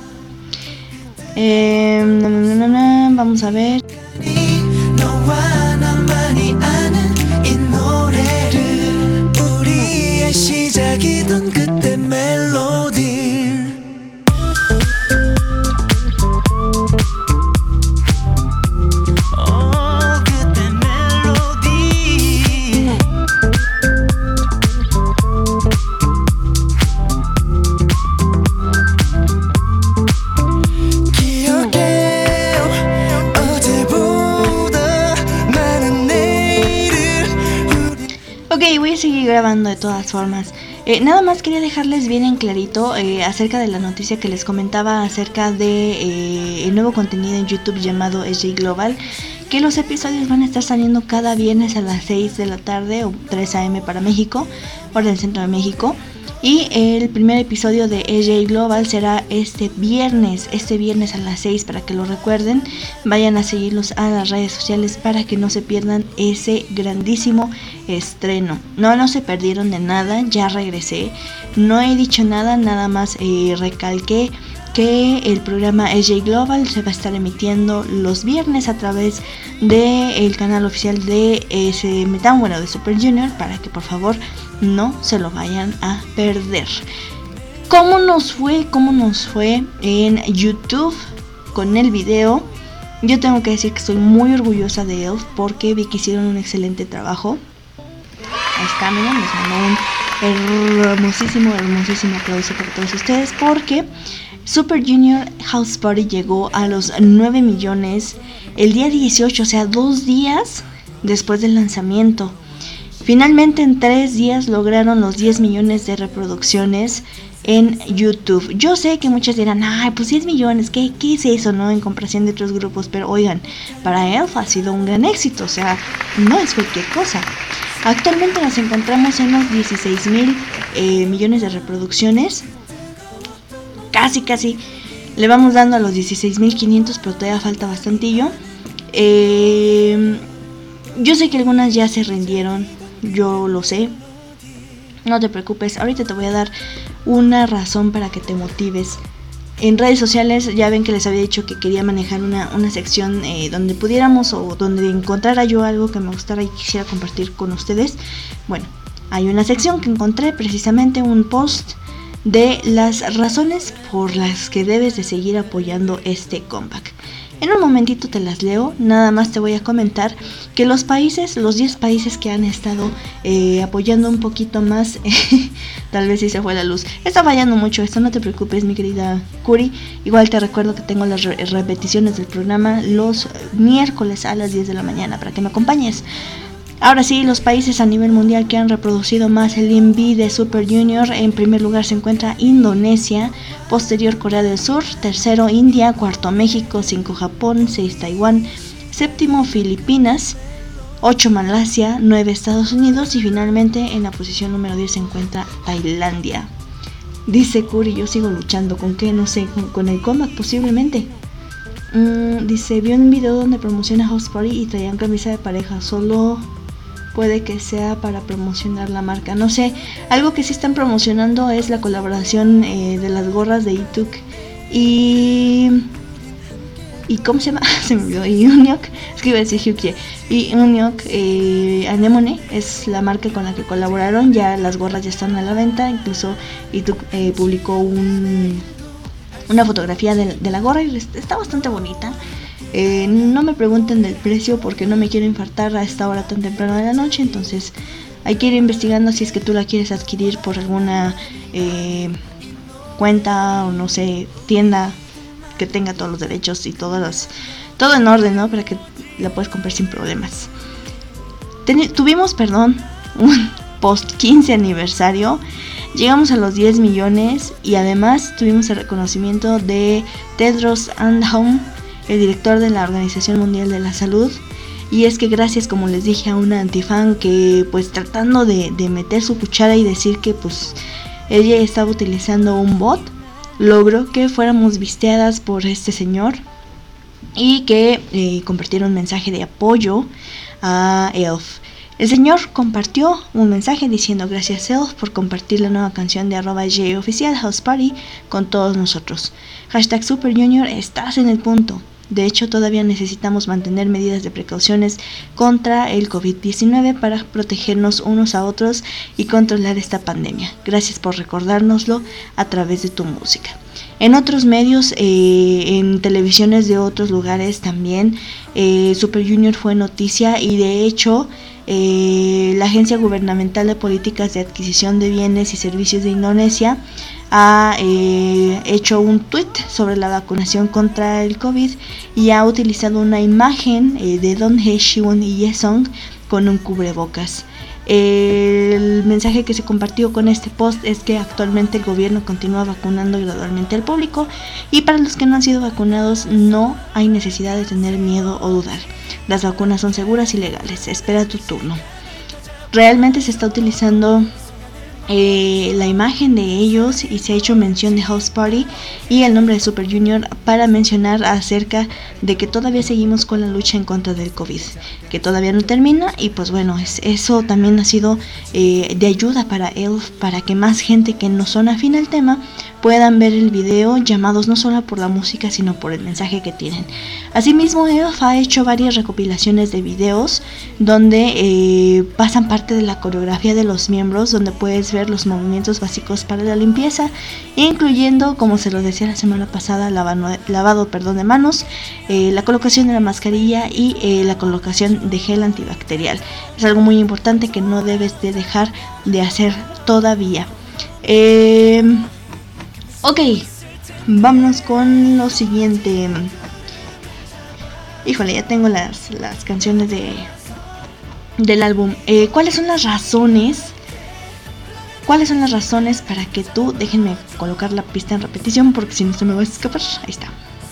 Eh, na, na, na, na, vamos a ver. Ok, voy a seguir grabando de todas formas. Eh, nada más quería dejarles bien en clarito eh, acerca de la noticia que les comentaba acerca de eh, el nuevo contenido en YouTube llamado S J Global, que los episodios van a estar saliendo cada viernes a las seis de la tarde o tres a eme para México, hora del centro de México. Y el primer episodio de S J Global será este viernes, este viernes a las seis, para que lo recuerden. Vayan a seguirlos a las redes sociales para que no se pierdan ese grandísimo estreno. No, no se perdieron de nada, ya regresé. No he dicho nada, nada más eh, recalqué que el programa S J Global se va a estar emitiendo los viernes a través del canal oficial de ese Metan, bueno, de Super Junior, para que por favor no se lo vayan a perder. ¿Cómo nos fue? ¿Cómo nos fue en YouTube con el video? Yo tengo que decir que estoy muy orgullosa de Elf porque vi que hicieron un excelente trabajo. Ahí está, miren, les mando un hermosísimo, hermosísimo aplauso para todos ustedes porque Super Junior House Party llegó a los nueve millones el día dieciocho, o sea, dos días después del lanzamiento. Finalmente en tres días lograron los diez millones de reproducciones en YouTube. Yo sé que muchos dirán, ay, pues diez millones, ¿qué, qué es eso, no? En comparación de otros grupos, pero oigan, para Elf ha sido un gran éxito, o sea, no es cualquier cosa. Actualmente nos encontramos en los dieciséis mil eh, millones de reproducciones. Casi, casi le vamos dando a los dieciséis mil quinientos, pero todavía falta bastantillo. Eh, yo sé que algunas ya se rindieron, yo lo sé. No te preocupes, ahorita te voy a dar una razón para que te motives. En redes sociales ya ven que les había dicho que quería manejar una, una sección eh, donde pudiéramos o donde encontrara yo algo que me gustara y quisiera compartir con ustedes. Bueno, hay una sección que encontré, precisamente un post de las razones por las que debes de seguir apoyando este comeback. En un momentito te las leo, nada más te voy a comentar que los países, los diez países que han estado eh, apoyando un poquito más, tal vez sí se fue la luz, está fallando mucho esto, no te preocupes mi querida Curi, igual te recuerdo que tengo las re- repeticiones del programa los miércoles a las diez de la mañana para que me acompañes. Ahora sí, los países a nivel mundial que han reproducido más el M V de Super Junior: en primer lugar se encuentra Indonesia, posterior Corea del Sur, tercero India, cuarto México, cinco Japón, seis Taiwán, séptimo Filipinas, ocho Malasia, nueve Estados Unidos y finalmente en la posición número diez se encuentra Tailandia. Dice Curi, yo sigo luchando, ¿con qué? No sé, con, con el comeback posiblemente. Mm, dice, vi un video donde promociona House Party y traían camisa de pareja, solo puede que sea para promocionar la marca, no sé. Algo que sí están promocionando es la colaboración eh, de las gorras de Ituk y y ¿cómo se llama? Se me olvidó. Y Unyok, es que iba a decir Hyukie. Y Unyok eh, Anemone es la marca con la que colaboraron. Ya las gorras ya están a la venta. Incluso Ituk eh, publicó un una fotografía de, de la gorra y está bastante bonita. Eh, no me pregunten del precio porque no me quiero infartar a esta hora tan temprano de la noche, entonces hay que ir investigando si es que tú la quieres adquirir por alguna eh, cuenta o no sé, tienda que tenga todos los derechos y todas las, todo en orden, ¿no? Para que la puedas comprar sin problemas. Ten, tuvimos, perdón, un post quince aniversario. Llegamos a los diez millones y además tuvimos el reconocimiento de Tedros Adhanom, el director de la Organización Mundial de la Salud. Y es que gracias, como les dije, a una antifan que pues tratando de, de meter su cuchara y decir que pues ella estaba utilizando un bot, logró que fuéramos visteadas por este señor y que eh, compartiera un mensaje de apoyo a Elf. El señor compartió un mensaje diciendo: gracias Elf por compartir la nueva canción de arroba J oficial House Party con todos nosotros. Hashtag Super Junior, estás en el punto. De hecho, todavía necesitamos mantener medidas de precauciones contra el covid diecinueve para protegernos unos a otros y controlar esta pandemia. Gracias por recordárnoslo a través de tu música. En otros medios, eh, en televisiones de otros lugares también, eh, Super Junior fue noticia y de hecho eh, la Agencia Gubernamental de Políticas de Adquisición de Bienes y Servicios de Indonesia ha eh, hecho un tweet sobre la vacunación contra el COVID y ha utilizado una imagen eh, de Don Hae, Siwon y Yesong con un cubrebocas. El mensaje que se compartió con este post es que actualmente el gobierno continúa vacunando gradualmente al público y para los que no han sido vacunados no hay necesidad de tener miedo o dudar. Las vacunas son seguras y legales, espera tu turno. Realmente se está utilizando eh, la imagen de ellos y se ha hecho mención de House Party y el nombre de Super Junior para mencionar acerca de que todavía seguimos con la lucha en contra del COVID, que todavía no termina y pues bueno, es, eso también ha sido eh, de ayuda para E L F, para que más gente que no son afín al tema puedan ver el video, llamados no solo por la música sino por el mensaje que tienen. Asimismo, E L F ha hecho varias recopilaciones de videos donde eh, pasan parte de la coreografía de los miembros, donde puedes ver los movimientos básicos para la limpieza, incluyendo, como se lo decía la semana pasada, lavado, lavado perdón, de manos, eh, la colocación de la mascarilla y eh, la colocación de gel antibacterial. Es algo muy importante que no debes de dejar de hacer todavía. Eh, ok, vámonos con lo siguiente. Híjole, ya tengo las, las canciones de del álbum. Eh, ¿Cuáles son las razones? ¿Cuáles son las razones para que tú, déjenme colocar la pista en repetición porque si no se me va a escapar, ahí está.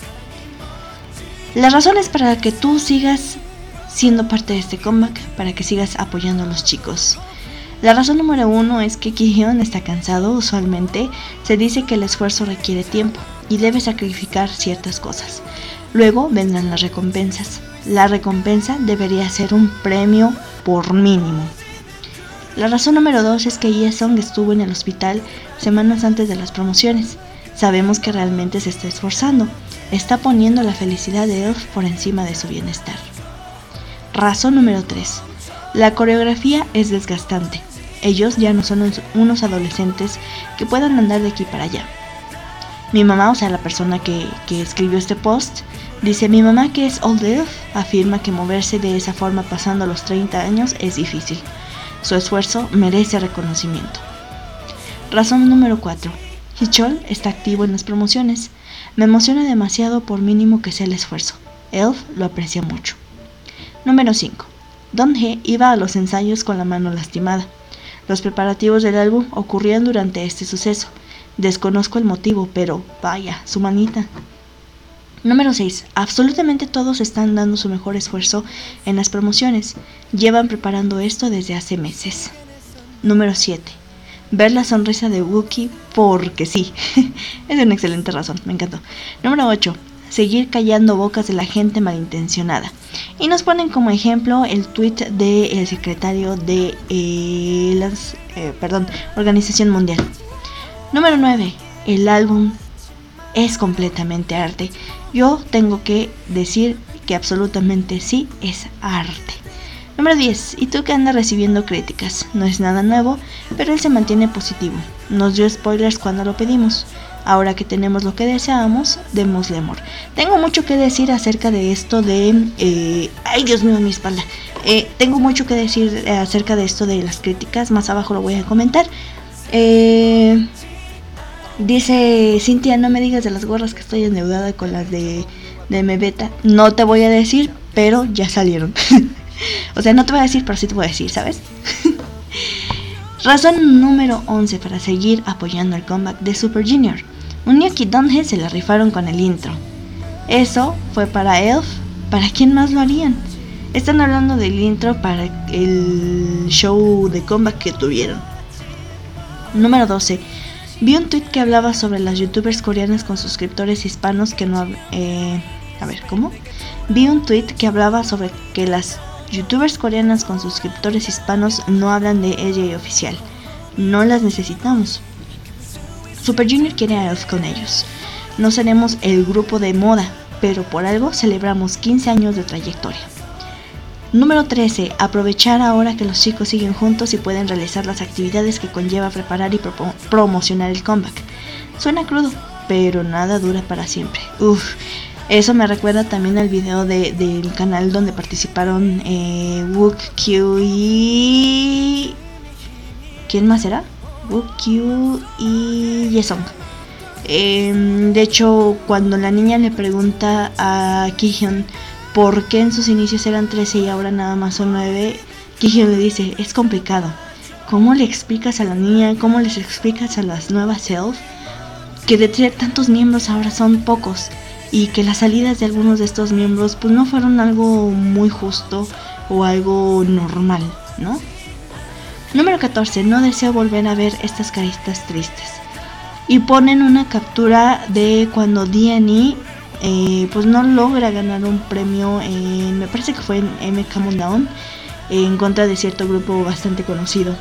Las razones para que tú sigas siendo parte de este comeback, para que sigas apoyando a los chicos. La razón número uno es que Kihyun está cansado. Usualmente se dice que el esfuerzo requiere tiempo y debe sacrificar ciertas cosas. Luego vendrán las recompensas. La recompensa debería ser un premio por mínimo. La razón número dos es que Yesung estuvo en el hospital semanas antes de las promociones. Sabemos que realmente se está esforzando. Está poniendo la felicidad de E L F por encima de su bienestar. Razón número tres. La coreografía es desgastante. Ellos ya no son unos adolescentes que puedan andar de aquí para allá. Mi mamá, o sea la persona que, que escribió este post, dice: mi mamá, que es old E L F, afirma que moverse de esa forma pasando los treinta años es difícil. Su esfuerzo merece reconocimiento. Razón número cuatro. Hichol está activo en las promociones. Me emociona demasiado por mínimo que sea el esfuerzo. E L F lo aprecia mucho. Número cinco. Donghae iba a los ensayos con la mano lastimada. Los preparativos del álbum ocurrían durante este suceso. Desconozco el motivo, pero vaya, su manita. Número seis. Absolutamente todos están dando su mejor esfuerzo en las promociones. Llevan preparando esto desde hace meses. Número siete. Ver la sonrisa de Wookie porque sí. Es una excelente razón, me encantó. Número ocho. Seguir callando bocas de la gente malintencionada. Y nos ponen como ejemplo el tweet del secretario de eh, las, eh, perdón, Organización Mundial. Número nueve. El álbum es completamente arte. Yo tengo que decir que absolutamente sí es arte. Número diez. Y tú que andas recibiendo críticas. No es nada nuevo, pero él se mantiene positivo. Nos dio spoilers cuando lo pedimos. Ahora que tenemos lo que deseamos, démosle amor. Tengo mucho que decir acerca de esto de... Eh, ¡Ay, Dios mío, mi espalda! Eh, tengo mucho que decir acerca de esto de las críticas. Más abajo lo voy a comentar. Eh... Dice Cintia: no me digas de las gorras, que estoy endeudada con las de, de Mebeta. No te voy a decir, pero ya salieron. O sea, no te voy a decir, pero sí te voy a decir, ¿sabes? Razón número once para seguir apoyando el comeback de Super Junior. Unyuki y Donghae se la rifaron con el intro. Eso fue para E L F. ¿Para quién más lo harían? Están hablando del intro para el show de comeback que tuvieron. Número doce. Vi un tweet que hablaba sobre las youtubers coreanas con suscriptores hispanos que no... Eh, a ver, ¿cómo? Vi un tweet que hablaba sobre que las youtubers coreanas con suscriptores hispanos no hablan de ella oficial. No las necesitamos. Super Junior quiere a E L F con ellos. No seremos el grupo de moda, pero por algo celebramos quince años de trayectoria. Número trece. Aprovechar ahora que los chicos siguen juntos y pueden realizar las actividades que conlleva preparar y pro- promocionar el comeback. Suena crudo, pero nada dura para siempre. Uff, eso me recuerda también al video de, del canal donde participaron eh, Wook, Q y... ¿quién más era? Wook, Q y Yesung. Eh, de hecho, cuando la niña le pregunta a Kihyun por qué en sus inicios eran trece y ahora nada más son nueve, Kihyun le dice, es complicado. ¿Cómo le explicas a la niña, cómo les explicas a las nuevas Elf que de ser tantos miembros ahora son pocos y que las salidas de algunos de estos miembros pues no fueron algo muy justo o algo normal, ¿no? Número catorce. No deseo volver a ver estas caritas tristes. Y ponen una captura de cuando D N E eh, pues no logra ganar un premio en, me parece que fue en M Countdown, en contra de cierto grupo bastante conocido.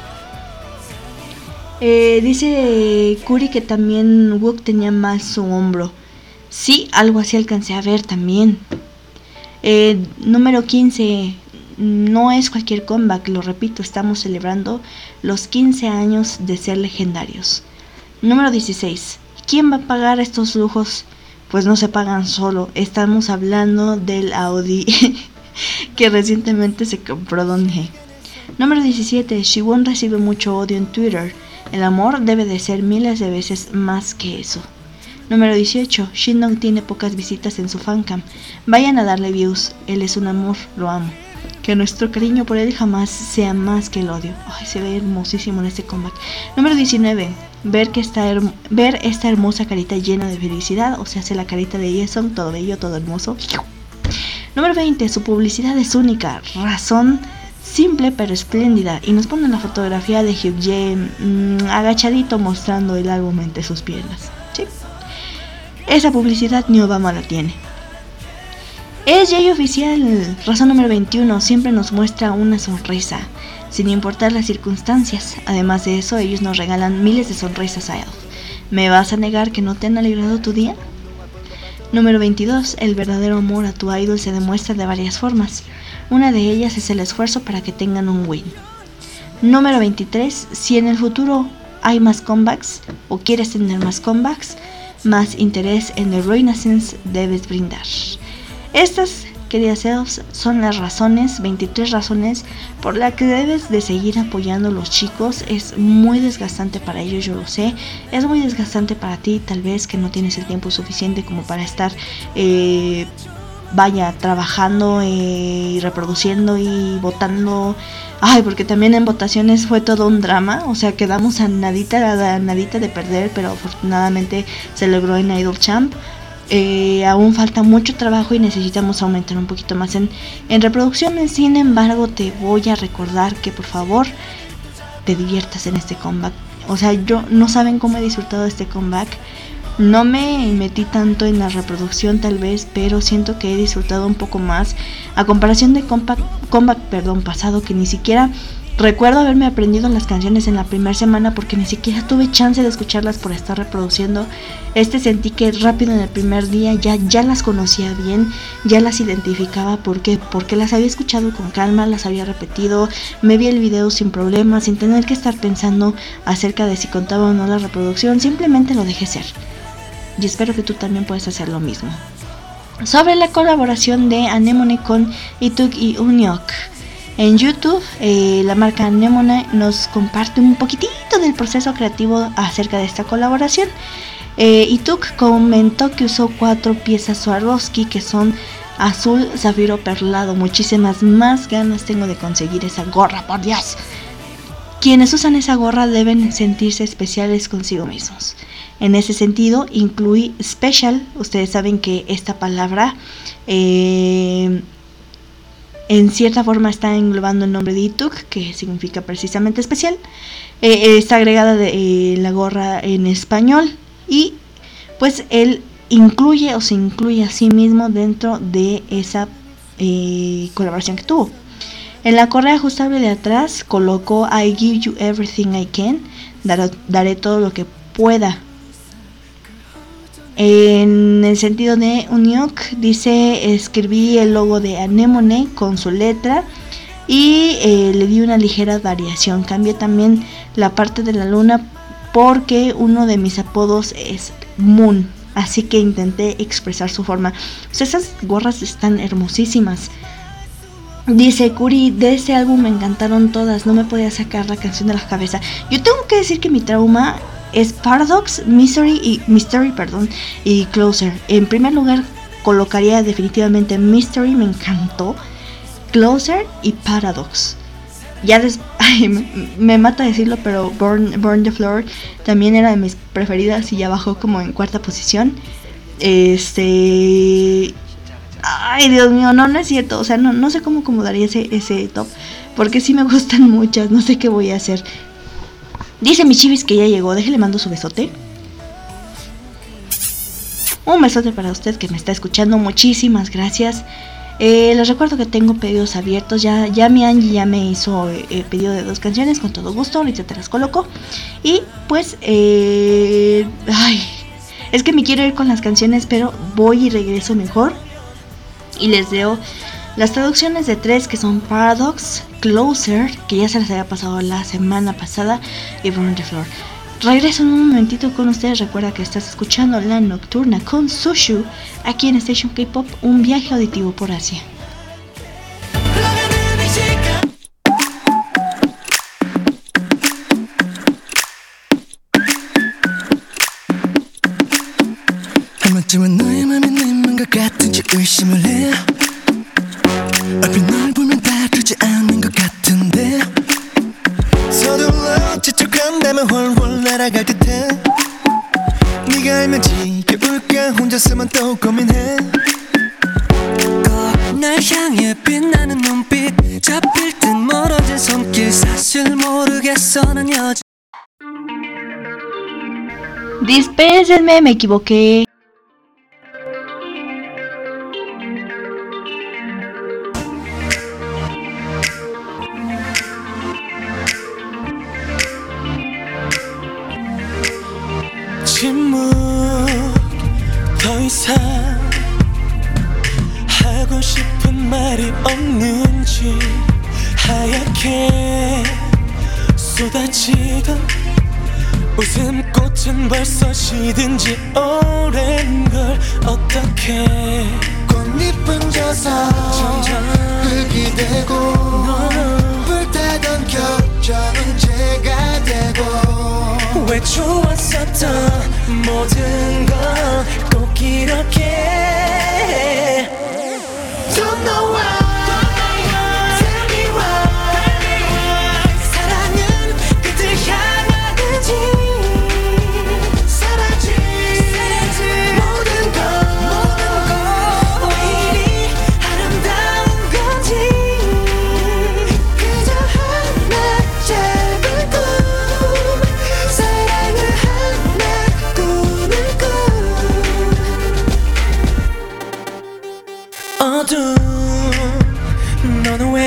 Eh, dice Kuri que también Wook tenía mal su hombro. Sí, algo así alcancé a ver también. Eh, número quince. No es cualquier comeback, lo repito, estamos celebrando los quince años de ser legendarios. Número dieciséis. ¿Quién va a pagar estos lujos? Pues no se pagan solo. Estamos hablando del Audi que recientemente se compró Don He. Número diecisiete. Siwon recibe mucho odio en Twitter. El amor debe de ser miles de veces más que eso. Número dieciocho. Shindong tiene pocas visitas en su fancam. Vayan a darle views. Él es un amor, lo amo. Que nuestro cariño por él jamás sea más que el odio. Ay, se ve hermosísimo en este comeback. Número diecinueve. Ver, que esta herm- ver esta hermosa carita llena de felicidad. O sea, hace la carita de Yesong, todo bello, todo hermoso. Número veinte. Su publicidad es única. Razón simple pero espléndida. Y nos ponen la fotografía de Hyukjae mmm, agachadito mostrando el álbum entre sus piernas. ¿Sí? Esa publicidad ni Obama la tiene. Es Jay oficial. Razón número veintiuno. Siempre nos muestra una sonrisa, sin importar las circunstancias. Además de eso, ellos nos regalan miles de sonrisas a Elf. ¿Me vas a negar que no te han alegrado tu día? Número veintidós. El verdadero amor a tu idol se demuestra de varias formas. Una de ellas es el esfuerzo para que tengan un win. Número veintitrés. Si en el futuro hay más comebacks o quieres tener más comebacks, más interés en el Renaissance debes brindar. Estas, queridas Elves, son las razones, veintitrés razones por las que debes de seguir apoyando a los chicos. Es muy desgastante para ellos, yo lo sé. Es muy desgastante para ti, tal vez, que no tienes el tiempo suficiente como para estar, eh, vaya, trabajando y eh, reproduciendo y votando. Ay, porque también en votaciones fue todo un drama. O sea, quedamos a nadita, a nadita de perder, pero afortunadamente se logró en Idol Champ. Eh, aún falta mucho trabajo y necesitamos aumentar un poquito más en, en reproducciones. Sin embargo, te voy a recordar que por favor te diviertas en este comeback. O sea, yo no saben cómo he disfrutado de este comeback. No me metí tanto en la reproducción tal vez, pero siento que he disfrutado un poco más a comparación de comeback, comeback perdón, pasado, que ni siquiera recuerdo haberme aprendido las canciones en la primera semana porque ni siquiera tuve chance de escucharlas por estar reproduciendo. Este sentí que rápido en el primer día ya, ya las conocía bien, ya las identificaba. ¿Por qué? Porque las había escuchado con calma, las había repetido, me vi el video sin problemas, sin tener que estar pensando acerca de si contaba o no la reproducción. Simplemente lo dejé ser. Y espero que tú también puedas hacer lo mismo. Sobre la colaboración de Anemone con Ituk y Unyok. En YouTube, eh, la marca Anemone nos comparte un poquitito del proceso creativo acerca de esta colaboración. Eh, Ituk comentó que usó cuatro piezas Swarovski que son azul, zafiro, perlado. Muchísimas más ganas tengo de conseguir esa gorra, por Dios. Quienes usan esa gorra deben sentirse especiales consigo mismos. En ese sentido, incluí special. Ustedes saben que esta palabra eh, en cierta forma está englobando el nombre de Ituk, que significa precisamente especial. Eh, está agregada de, eh, la gorra en español y pues él incluye o se incluye a sí mismo dentro de esa eh, colaboración que tuvo. En la correa ajustable de atrás colocó I give you everything I can, daré, daré todo lo que pueda. En el sentido de Unyok dice, escribí el logo de Anemone con su letra y eh, le di una ligera variación. Cambié también la parte de la luna porque uno de mis apodos es Moon, así que intenté expresar su forma. O sea, esas gorras están hermosísimas. Dice Kuri, de ese álbum me encantaron todas, no me podía sacar la canción de la cabeza. Yo tengo que decir que mi trauma es Paradox, Mystery y Mystery, perdón, y Closer. En primer lugar colocaría definitivamente Mystery, me encantó, Closer y Paradox. ya des ay, me, me mata decirlo, pero Burn, Burn the Floor también era de mis preferidas y ya bajó como en cuarta posición. Este... Ay, Dios mío, no, no es cierto. O sea, no, no sé cómo acomodaría ese, ese top, porque sí me gustan muchas, no sé qué voy a hacer. Dice mi chivis que ya llegó, déjale mando su besote. Un besote para usted que me está escuchando, muchísimas gracias. Eh, les recuerdo que tengo pedidos abiertos. Ya, ya mi Angie ya me hizo eh, pedido de dos canciones, con todo gusto, ahorita te las coloco. Y pues, eh, ay, es que me quiero ir con las canciones, pero voy y regreso mejor. Y les leo las traducciones de tres que son Paradox, Closer, que ya se las había pasado la semana pasada, y Burn the Floor. Regreso en un momentito con ustedes. Recuerda que estás escuchando La Nocturna con Sushu aquí en Station K-Pop, un viaje auditivo por Asia. 한번쯤은 너의 맘이 내 맘과 같은지 의심을 해. 얼핏 널 보면 다르지 않은 것 같은데 서둘러 지쳐간다면 훨훨 날아갈 듯해. 네가 알면 지겨울까 혼자서만 또 고민해. 꼭 날 향해 빛나는 눈빛 잡힐 듯 멀어진 손길 사실 모르겠어 난 여자. Dispénsenme, me equivoqué. 침묵 더 이상 하고 싶은 말이 없는지 하얗게 쏟아지던 웃음꽃은 벌써 시든지 오랜 걸 어떡해. 꽃잎은 져서 점점 흙이 되고 불타던 격정은 재가 되고 왜 좋았었던 모든 건 꼭 이렇게 Don't know why Tell me why 사랑은 끝을 향하는지 사라진 모든 것 왜 이리 아름다운 건지 그저 하나 짧은 꿈 사랑을 하나 꾸는 꿈 어두운 너는 왜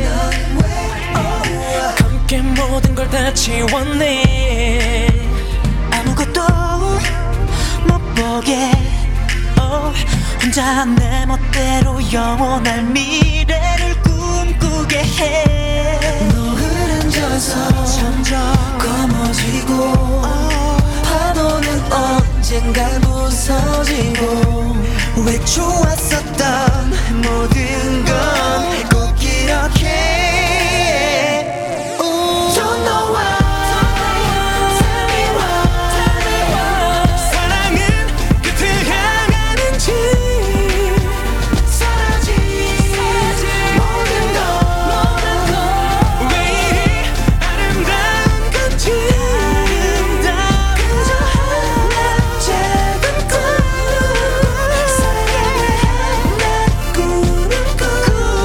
검게 모든 걸 다 지웠네. 아무것도 못 보게 oh, 혼자 내 멋대로 영원할 미래를 꿈꾸게 해. 노을은 져서 점점 검어지고 oh, 파도는 언젠가 부서지고 왜 좋았었던 모든 건 꼭 이렇게 Don't know why Tell me why 사랑은 끝을 향하는지 사라진 모든 것 왜 이리 아름다운 건지 그저 하나 작은 꿈 사랑을 하나 꾸는 꿈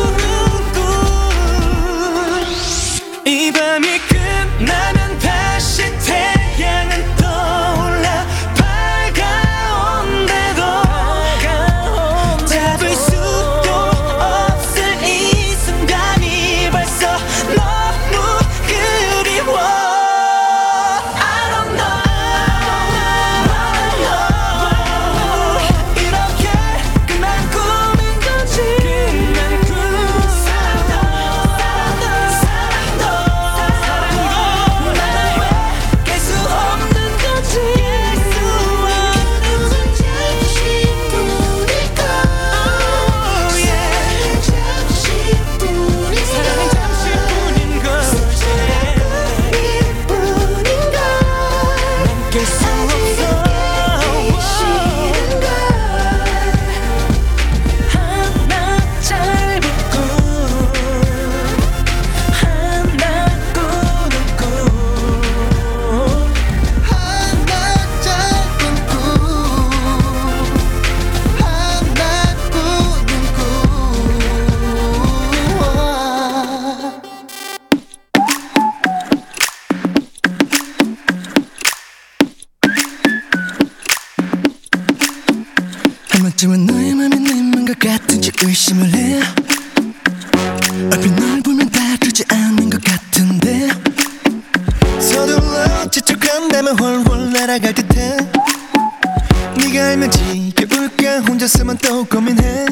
하지만 너의 맘이 내 맘과 같은지 의심을 해. 얼핏 널 보면 다르지 않은 것 같은데 서둘러 지쳐간다면 훨훨 날아갈 듯해. 네가 알면 지겨울까 혼자서만 또 고민해.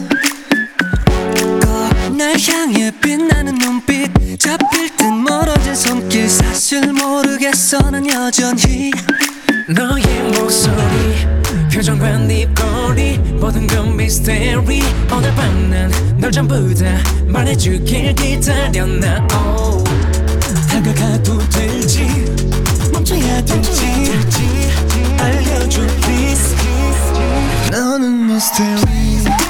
꼭 날 향해 빛나는 눈빛 잡힐 듯 멀어진 손길 사실 모르겠어 난 여전히 너의 목소리 표정과 네 입꼬리 모든 건 미스테리 오늘 밤 난 널 전부 다 말해주길 기다렸나 oh. 다가가도 될지 멈춰야 될지 알려줘 please. 너는 미스테리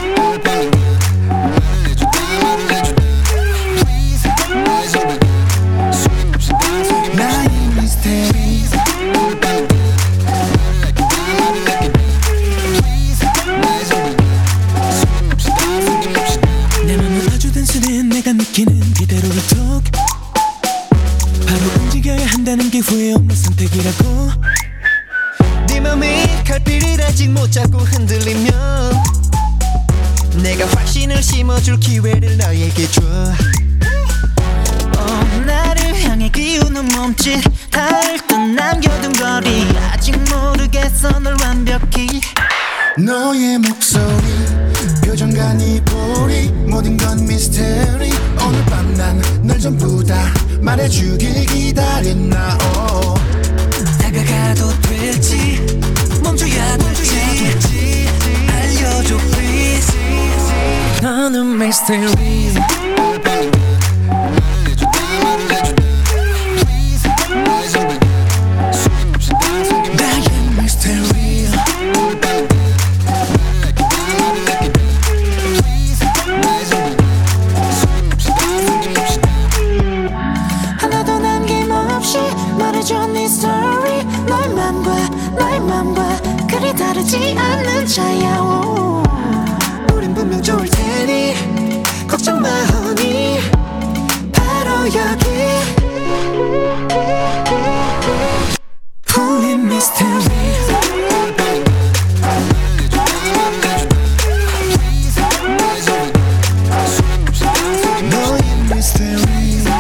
나의 미스테리 내 맘은 아주 단순해 내가 느끼는 그대로를 톡 바로 움직여야 한다는 게 후회 없는 선택이라고. 네 맘이 갈피를 아직 못 잡고 흔들리면 내가 확신을 심어줄 기회를 너에게 줘. 어, 나를 향해 기우는 몸짓 닿을 듯 남겨둔 거리 아직 모르겠어 널 완벽히. 너의 목소리 표정과 네 볼이 모든 건 미스테리 오늘 밤 난 널 전부 다 말해주길 기다렸나 oh. 다가가도 될지 멈춰야 될지 알려줘 please. 너는 미스테리 나의 미스테리 하나도 남김없이 말해줘 네 story. 너의 맘과 나의 맘과 그리 다르지 않는 차이야 oh. 우린 분명 좋을 테니 걱정 마 honey 바로 여기 풀린 미스테리. 너의 미스테리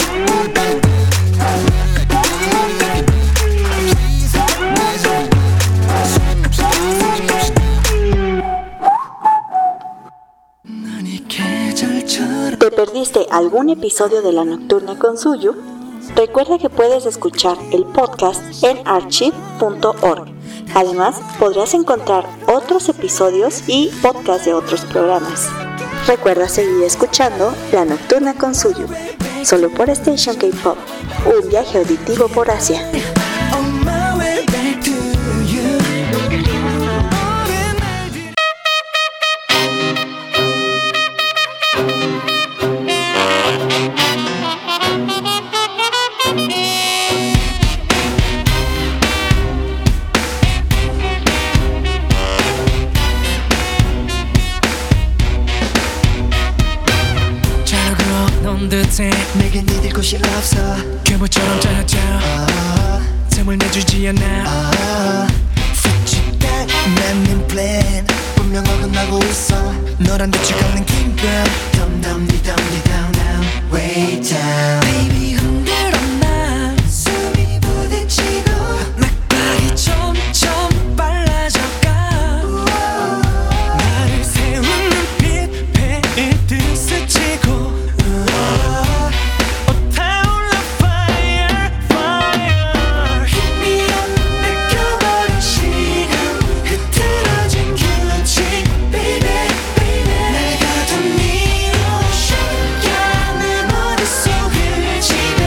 ¿Te perdiste algún episodio de La Nocturna con Suyu? Recuerda que puedes escuchar el podcast en archive punto org. Además, podrás encontrar otros episodios y podcasts de otros programas. Recuerda seguir escuchando La Nocturna con Suyu, solo por Station K-Pop, un viaje auditivo por Asia. On my way back to you. 듯해 내겐 잊을 곳이 없어 괴물처럼 짜져 아, 틈을 내주지 않아 아, 솔직한 맞는 플랜 분명 어긋나고 있어 너랑 도착하는 긴감 덤덤디덤디 down down way down Baby 흔들어 나 숨이 부딪히고 맥박이 점점 빨라져가 나를 세우는 빛 배이듯 스치고 내가 더 밀어줘 야 내 머릿속을 지워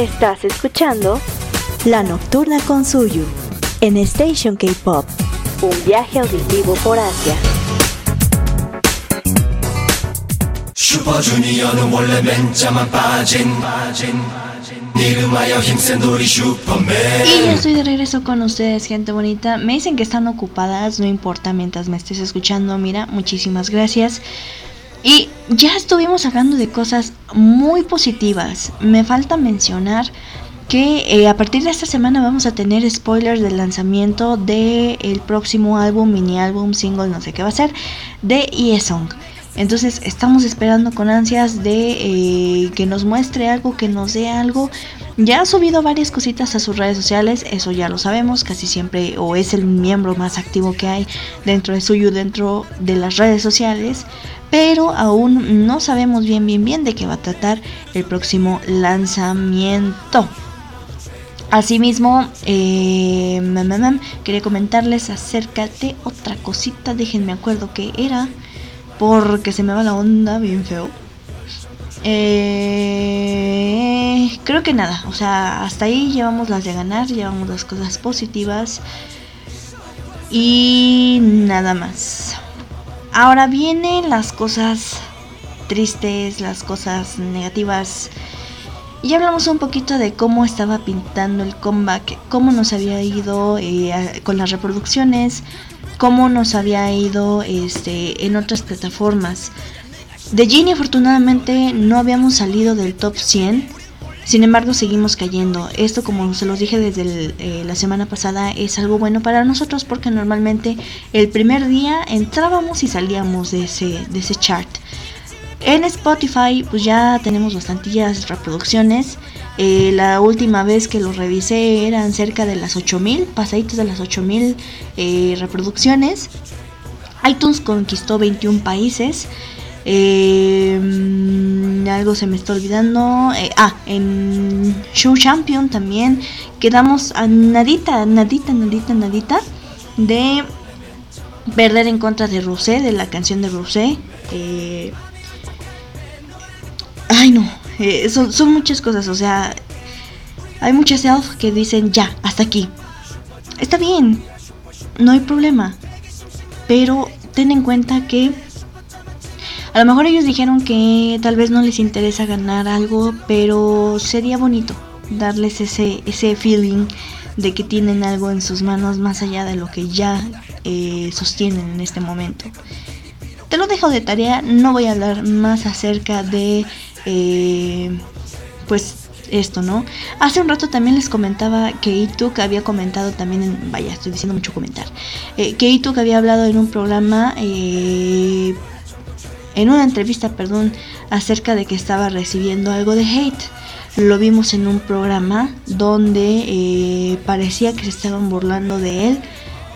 Estás escuchando La Nocturna con Suyu en Station K-Pop, un viaje auditivo por Asia. 슈퍼주니어는 원래 맨자만 빠진 이름하여 힘센 우리 슈퍼맨. Y ya estoy de regreso con ustedes, gente bonita. Me dicen que están ocupadas, no importa mientras me estés escuchando. Mira, muchísimas gracias. Y ya estuvimos hablando de cosas muy positivas. Me falta mencionar que eh, a partir de esta semana vamos a tener spoilers del lanzamiento del próximo álbum, mini álbum, single, no sé qué va a ser, de Yesong. Entonces estamos esperando con ansias de eh, que nos muestre algo, que nos dé algo. Ya ha subido varias cositas a sus redes sociales, eso ya lo sabemos, casi siempre, o es el miembro más activo que hay dentro de Suyu, dentro de las redes sociales. Pero aún no sabemos bien bien bien de qué va a tratar el próximo lanzamiento. Asimismo, eh, quería comentarles acerca de otra cosita, déjenme acuerdo que era, porque se me va la onda bien feo. Eh, creo que nada, o sea, hasta ahí llevamos las de ganar, llevamos las cosas positivas y nada más. Ahora vienen las cosas tristes, las cosas negativas. Y hablamos un poquito de cómo estaba pintando el comeback, cómo nos había ido eh, con las reproducciones, cómo nos había ido este, en otras plataformas. De Genie afortunadamente no habíamos salido del top cien, sin embargo seguimos cayendo. Esto, como se los dije desde el, eh, la semana pasada, es algo bueno para nosotros porque normalmente el primer día entrábamos y salíamos de ese, de ese chart. En Spotify pues ya tenemos bastantillas reproducciones. Eh, la última vez que lo revisé eran cerca de las ocho mil, pasaditos de las ocho mil eh, reproducciones. iTunes conquistó veintiún países. Eh, algo se me está olvidando. Eh, ah, en Show Champion también quedamos a nadita, nadita, nadita, nadita de perder en contra de Rosé, de la canción de Rosé. Eh, ay no, eh, son, son muchas cosas, o sea, hay muchas self que dicen ya, hasta aquí. Está bien, no hay problema, pero ten en cuenta que a lo mejor ellos dijeron que tal vez no les interesa ganar algo, pero sería bonito darles ese, ese feeling de que tienen algo en sus manos más allá de lo que ya eh, sostienen en este momento. Te lo dejo de tarea, no voy a hablar más acerca de eh, pues esto, ¿no? Hace un rato también les comentaba que Ituk había comentado también en, vaya, estoy diciendo mucho comentar, eh, que Ituk había hablado en un programa, eh, en una entrevista, perdón, acerca de que estaba recibiendo algo de hate. Lo vimos en un programa donde eh, parecía que se estaban burlando de él.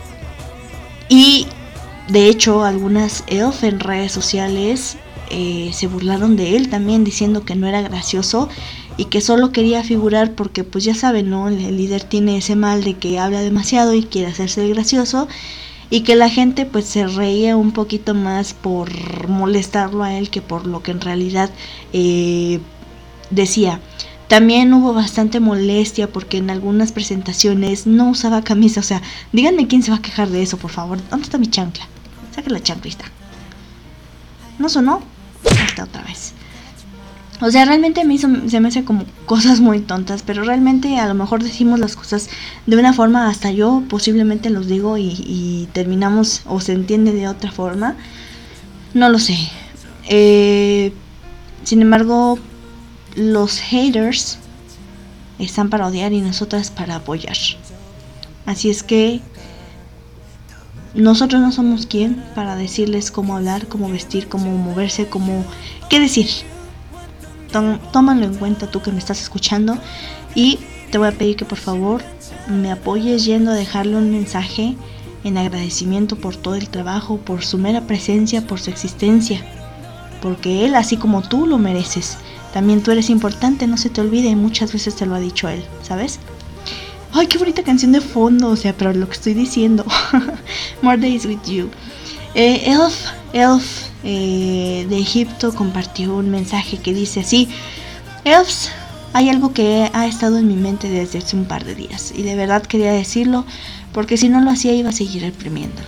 Y de hecho algunas elf en redes sociales eh, se burlaron de él también, diciendo que no era gracioso y que solo quería figurar porque pues ya saben, ¿no? El líder tiene ese mal de que habla demasiado y quiere hacerse el gracioso. Y que la gente pues se reía un poquito más por molestarlo a él que por lo que en realidad eh, decía. También hubo bastante molestia porque en algunas presentaciones no usaba camisa. O sea, díganme quién se va a quejar de eso, por favor. ¿Dónde está mi chancla? Saca la chanclita. ¿No sonó? Ahí está otra vez. O sea, realmente me hizo, se me hace como cosas muy tontas, pero realmente a lo mejor decimos las cosas de una forma, hasta yo posiblemente los digo y, y terminamos o se entiende de otra forma. No lo sé. Eh, sin embargo, los haters están para odiar y nosotras para apoyar. Así es que nosotros no somos quien para decirles cómo hablar, cómo vestir, cómo moverse, cómo qué decir. Tómalo en cuenta tú que me estás escuchando y te voy a pedir que por favor me apoyes yendo a dejarle un mensaje en agradecimiento por todo el trabajo, por su mera presencia, por su existencia, porque él, así como tú, lo mereces. También tú eres importante, no se te olvide, y muchas veces te lo ha dicho él, ¿sabes? Ay, qué bonita canción de fondo, o sea, pero lo que estoy diciendo. More Days With You. eh, Elf Elf eh, de Egipto compartió un mensaje que dice así: Elves, hay algo que ha estado en mi mente desde hace un par de días y de verdad quería decirlo porque si no lo hacía iba a seguir reprimiéndolo.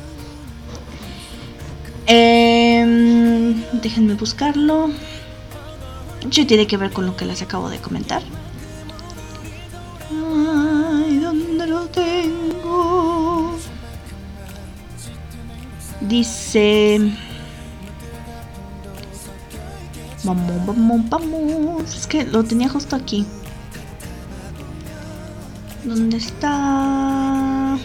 Eh, déjenme buscarlo. Sí, tiene que ver con lo que les acabo de comentar. Ay, ¿dónde lo tengo? Dice... Vamos, vamos, vamos. Es que lo tenía justo aquí. ¿Dónde está?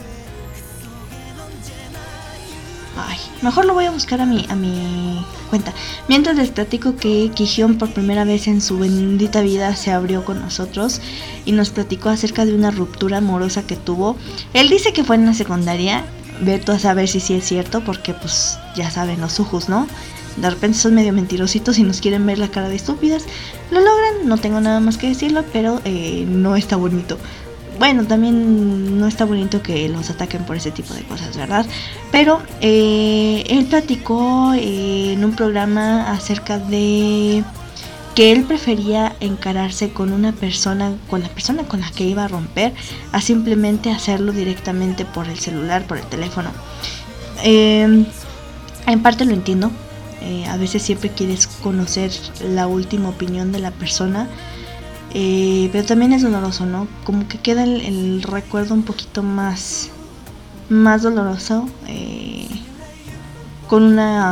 Ay, mejor lo voy a buscar a mi, a mi cuenta. Mientras les platico que Kihyun por primera vez en su bendita vida se abrió con nosotros y nos platicó acerca de una ruptura amorosa que tuvo. Él dice que fue en la secundaria. Veto a saber si sí es cierto, porque pues ya saben los ojos, ¿no? De repente son medio mentirositos y nos quieren ver la cara de estúpidas. Lo logran, no tengo nada más que decirlo, pero eh, no está bonito. Bueno, también no está bonito que los ataquen por ese tipo de cosas, ¿verdad? Pero eh, él platicó eh, en un programa acerca de que él prefería encararse con una persona, con la persona con la que iba a romper, a simplemente hacerlo directamente por el celular, por el teléfono. Eh, en parte lo entiendo. Eh, a veces siempre quieres conocer la última opinión de la persona. Eh, pero también es doloroso, ¿no? Como que queda el, el recuerdo un poquito más más doloroso eh, con una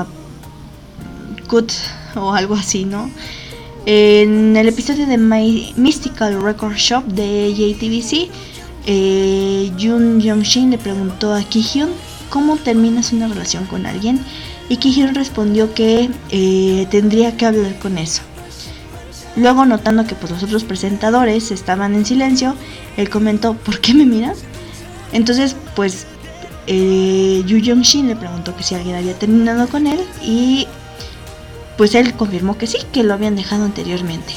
cut o algo así, ¿no? En el episodio de My Mystical Record Shop de J T B C, eh, Jun Young-shin le preguntó a Kihyun cómo terminas una relación con alguien y Kihyun respondió que eh, tendría que hablar con eso. Luego, notando que pues, los otros presentadores estaban en silencio, él comentó, ¿por qué me miran? Entonces, pues, eh, Yu Young-shin le preguntó que si alguien había terminado con él y pues él confirmó que sí, que lo habían dejado anteriormente.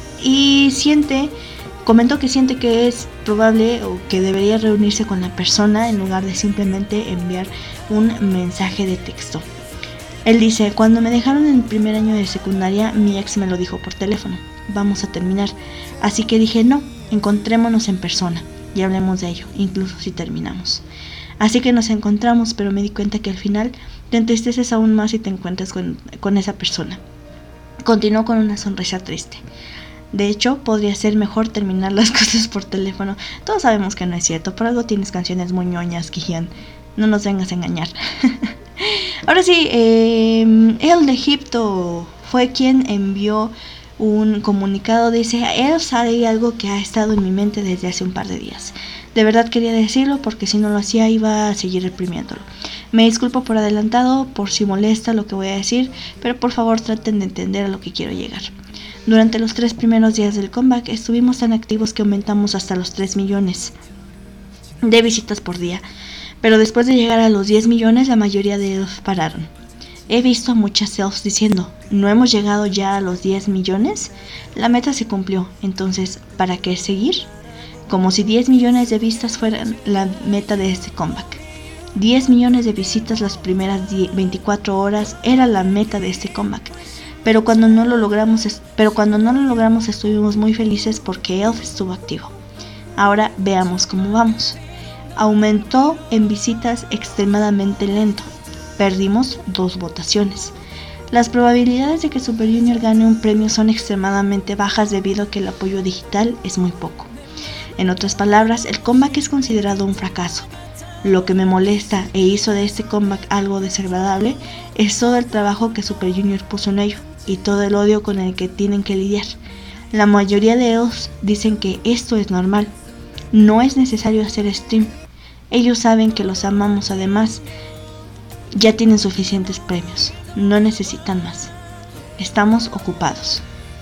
Y siente, comentó que siente que es probable o que debería reunirse con la persona en lugar de simplemente enviar un mensaje de texto. Él dice, cuando me dejaron en el primer año de secundaria, mi ex me lo dijo por teléfono, vamos a terminar. Así que dije, no, encontrémonos en persona y hablemos de ello, incluso si terminamos. Así que nos encontramos, pero me di cuenta que al final te entristeces aún más si te encuentras con, con esa persona. Continuó con una sonrisa triste. De hecho, podría ser mejor terminar las cosas por teléfono. Todos sabemos que no es cierto, por algo tienes canciones muy ñoñas, Kihyun. No nos vengas a engañar. Ahora sí, eh, el de Egipto fue quien envió un comunicado. Dice, Elf, hay algo que ha estado en mi mente desde hace un par de días. De verdad quería decirlo porque si no lo hacía iba a seguir reprimiéndolo. Me disculpo por adelantado, por si molesta lo que voy a decir, pero por favor traten de entender a lo que quiero llegar. Durante los tres primeros días del comeback estuvimos tan activos que aumentamos hasta los tres millones de visitas por día. Pero después de llegar a los diez millones, la mayoría de ellos pararon. He visto a muchas elfs diciendo, ¿no hemos llegado ya a los diez millones? La meta se cumplió, entonces, ¿para qué seguir? Como si diez millones de vistas fueran la meta de este comeback. diez millones de visitas las primeras veinticuatro horas era la meta de este comeback. Pero cuando no lo logramos, pero cuando no lo logramos estuvimos muy felices porque Elf estuvo activo. Ahora veamos cómo vamos. Aumentó en visitas extremadamente lento. Perdimos dos votaciones. Las probabilidades de que Super Junior gane un premio son extremadamente bajas debido a que el apoyo digital es muy poco. En otras palabras, el comeback es considerado un fracaso. Lo que me molesta e hizo de este comeback algo desagradable es todo el trabajo que Super Junior puso en ello y todo el odio con el que tienen que lidiar. La mayoría de ellos dicen que esto es normal. No es necesario hacer stream. Ellos saben que los amamos, además ya tienen suficientes premios, no necesitan más. Estamos ocupados.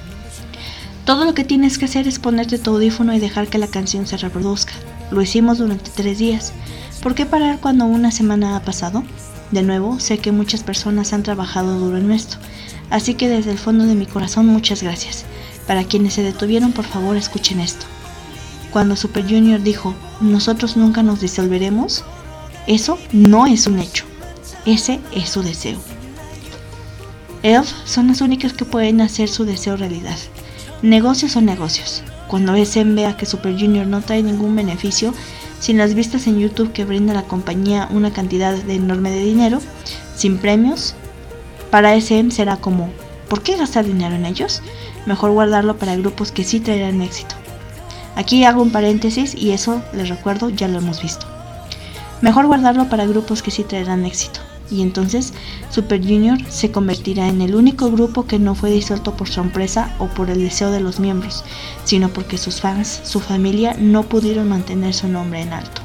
Todo lo que tienes que hacer es ponerte tu audífono y dejar que la canción se reproduzca. Lo hicimos durante tres días. ¿Por qué parar cuando una semana ha pasado? De nuevo, sé que muchas personas han trabajado duro en esto, así que desde el fondo de mi corazón muchas gracias. Para quienes se detuvieron, por favor escuchen esto. Cuando Super Junior dijo, nosotros nunca nos disolveremos, eso no es un hecho, ese es su deseo. Elf son las únicas que pueden hacer su deseo realidad. Negocios son negocios. Cuando S M vea que Super Junior no trae ningún beneficio, sin las vistas en YouTube que brinda la compañía una cantidad de enorme de dinero, sin premios, para S M será como, ¿por qué gastar dinero en ellos? Mejor guardarlo para grupos que sí traerán éxito. Aquí hago un paréntesis y eso, les recuerdo, ya lo hemos visto. Mejor guardarlo para grupos que sí traerán éxito. Y entonces Super Junior se convertirá en el único grupo que no fue disuelto por sorpresa o por el deseo de los miembros, sino porque sus fans, su familia, no pudieron mantener su nombre en alto.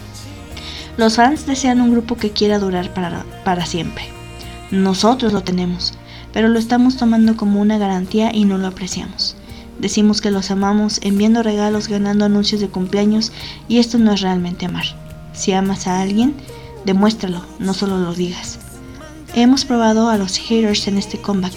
Los fans desean un grupo que quiera durar para, para siempre. Nosotros lo tenemos, pero lo estamos tomando como una garantía y no lo apreciamos. Decimos que los amamos enviando regalos, ganando anuncios de cumpleaños, y esto no es realmente amar. Si amas a alguien, demuéstralo, no solo lo digas. Hemos probado a los haters en este comeback.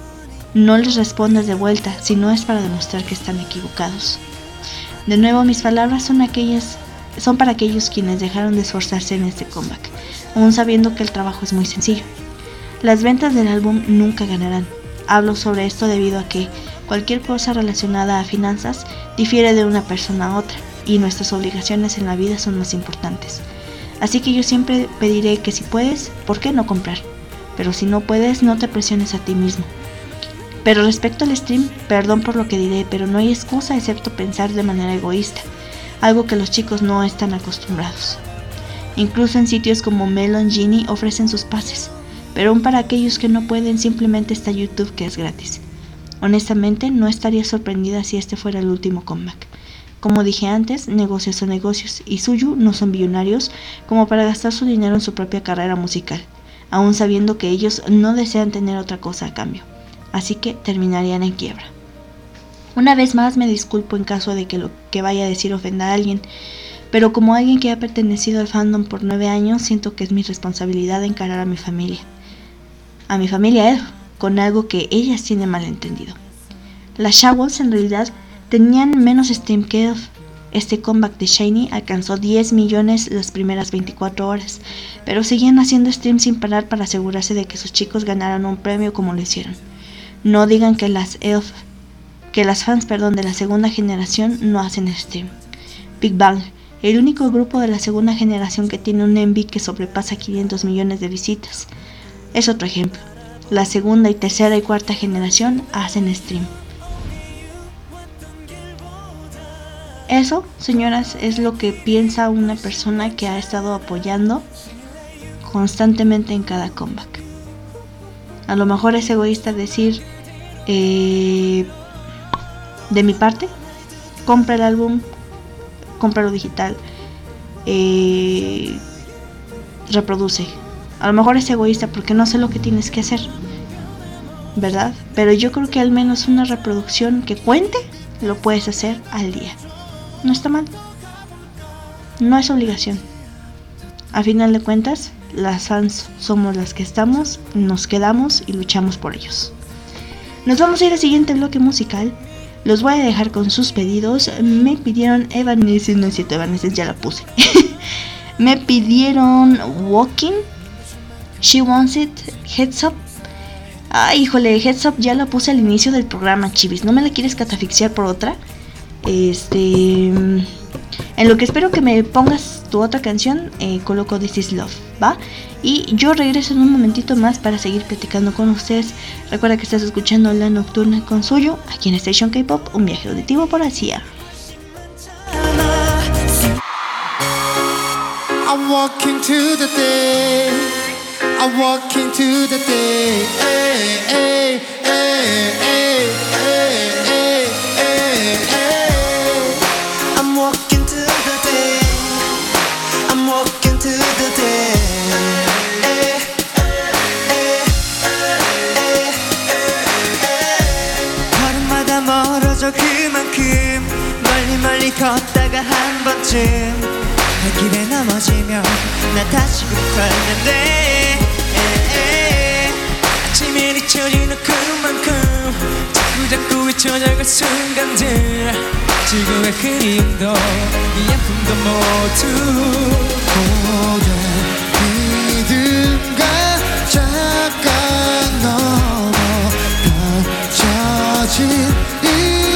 No les respondas de vuelta si no es para demostrar que están equivocados. De nuevo, mis palabras son aquellas, son para aquellos quienes dejaron de esforzarse en este comeback, aún sabiendo que el trabajo es muy sencillo. Las ventas del álbum nunca ganarán. Hablo sobre esto debido a que cualquier cosa relacionada a finanzas difiere de una persona a otra, y nuestras obligaciones en la vida son más importantes. Así que yo siempre pediré que si puedes, ¿por qué no comprar? Pero si no puedes, no te presiones a ti mismo. Pero respecto al stream, perdón por lo que diré, pero no hay excusa excepto pensar de manera egoísta, algo que los chicos no están acostumbrados. Incluso en sitios como Melon Genie ofrecen sus pases, pero aún para aquellos que no pueden, simplemente está YouTube, que es gratis. Honestamente, no estaría sorprendida si este fuera el último comeback. Como dije antes, negocios son negocios, y Suyu no son billonarios como para gastar su dinero en su propia carrera musical, aún sabiendo que ellos no desean tener otra cosa a cambio, así que terminarían en quiebra. Una vez más me disculpo en caso de que lo que vaya a decir ofenda a alguien, pero como alguien que ha pertenecido al fandom por nueve años, siento que es mi responsabilidad encarar a mi familia, a mi familia Elf, con algo que ellas tienen malentendido. Las Shawls en realidad tenían menos stream que Elf. Este comeback de SHINee alcanzó diez millones las primeras veinticuatro horas, pero seguían haciendo stream sin parar para asegurarse de que sus chicos ganaran un premio como lo hicieron. No digan que las Elf, que las fans, perdón, de la segunda generación no hacen stream. Big Bang, el único grupo de la segunda generación que tiene un M V que sobrepasa quinientos millones de visitas, es otro ejemplo. La segunda y tercera y cuarta generación hacen stream. Eso, señoras, es lo que piensa una persona que ha estado apoyando constantemente en cada comeback. A lo mejor es egoísta decir, eh, de mi parte, compra el álbum, cómpralo digital, eh, reproduce. A lo mejor es egoísta porque no sé lo que tienes que hacer, ¿verdad? Pero yo creo que al menos una reproducción que cuente lo puedes hacer al día. No está mal. No es obligación. A final de cuentas, las fans somos las que estamos, nos quedamos y luchamos por ellos. Nos vamos a ir al siguiente bloque musical. Los voy a dejar con sus pedidos. Me pidieron Evanescence, no es cierto, Evanescence ya la puse. Me pidieron Walking, She Wants It, Heads Up. Ay, híjole, Heads Up ya la puse al inicio del programa, chivis. ¿No me la quieres catafixiar por otra? Este, en lo que espero que me pongas tu otra canción, eh, coloco This Is Love, ¿va? Y yo regreso en un momentito más para seguir platicando con ustedes. Recuerda que estás escuchando La Nocturna con Suyo, aquí en Station K-Pop, un viaje auditivo por Asia. I'm walking to the day, I'm walking to the day, hey, hey, hey, hey, hey, hey, hey, hey. I'm walking to the day, I'm walking to the day, hey, hey, hey, hey. 걸음마다 멀어져 그만큼 멀리 멀리 걷다가 한 번쯤 길에 넘어지면 나 다시 붙었는데 아침에 잊혀지는 그만큼 자꾸 자꾸 잊혀져갈 순간들 지금의 그림도 이 아픔도 모두 고된 믿음과 잠깐 넘어 펼쳐진 이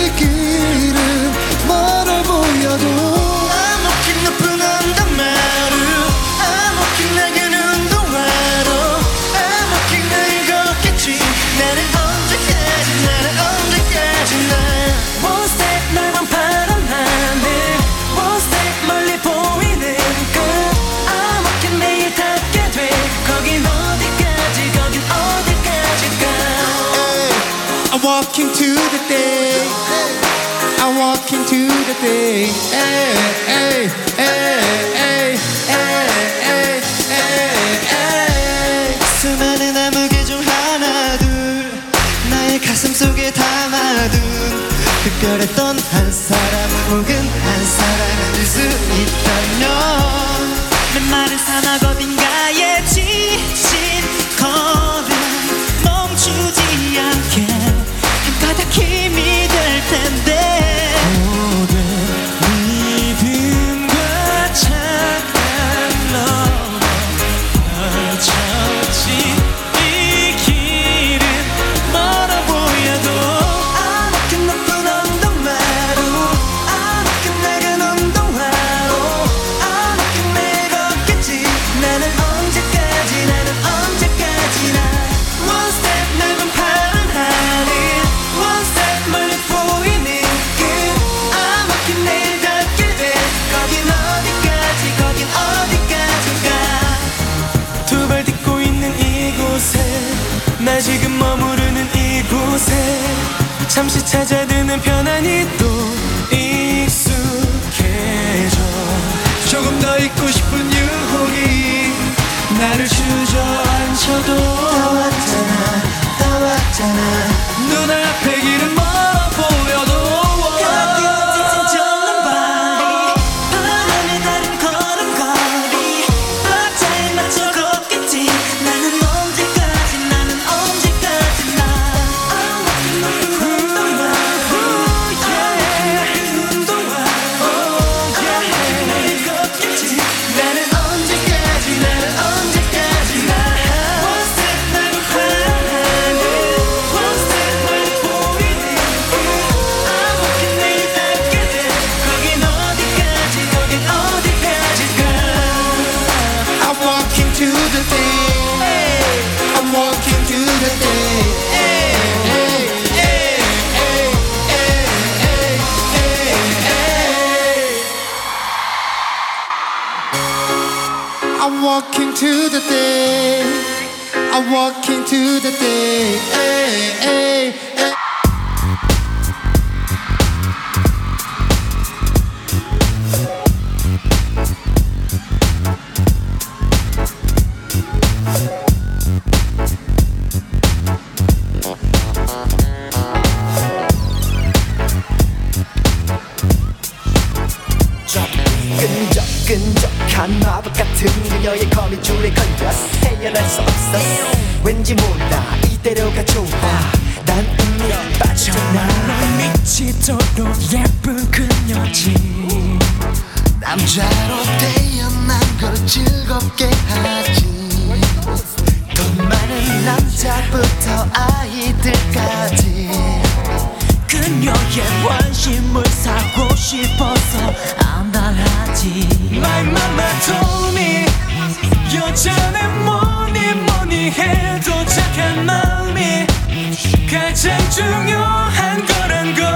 walking to the day. I'm walking to the day. Hey, hey, hey, hey, hey, hey, hey. 수많은 암흑의 중 하나 둘 나의 가슴 속에 담아둔 특별했던 한 사람 혹은 한 사람일 수 있다면 내 마른 사막 어딘가에 지친 걸음 멈추지 않게 한 가닥 힘이 될 텐데 모든 믿음과 착한 너 펼쳐진 이 길은 멀어 보여도 아무튼 높은 언덕마루 아무튼 낡은 운동화로 아무튼 매일 걷겠지 나는 언제까지 나는 언제까지나 One step 넓은 파란 하늘 One step 멀리 보이는 끝 아무튼 내일 닿게 돼 거긴 어디까지 거긴 어디까지인가 두 발 딛고 있는 이곳에 나 지금 머무르는 이곳에 잠시 찾아드는 편안히 또 익숙해져 조금 더 있고 싶은 유혹이 나를 주저앉혀도 다 왔잖아 다 왔잖아 눈앞에 길은 멀어 보여도 가끔 지친 전남발이 바람에 다른 걸음걸이 박자에 맞춰 걷겠지 나는 언제까지 나는 언제까지나 아무튼 높은 운동화 아무튼 운동화 아무튼 매일 걷겠지 나는 언제까지 나는 언제까지나 One step 넓은 파란 하늘 One step 멀리 보이는 끝 아무튼 내일 닿게 돼 거긴 어디까지 거긴 어디까지가 I'm walking to the day I'm walking to the day hey, hey, hey, hey, hey, hey, hey. I'm walking to the day I'm walking to the day hey, hey, hey. 끈적끈적한 마법 같은 그녀의 거미줄에 걸렸어 헤어날 수 없었어 왠지 몰라 이대로가 좋아 난 이미 빠졌나 미치도록 예쁜 그녀지 남자로 태어난 걸 즐겁게 하지 더 많은 남자부터 아이들까지 그녀의 관심을 사고 싶어서 안달하지 My mama told me 여자는 뭐니 뭐니 해도 착한 마음이 가장 중요한 거란 걸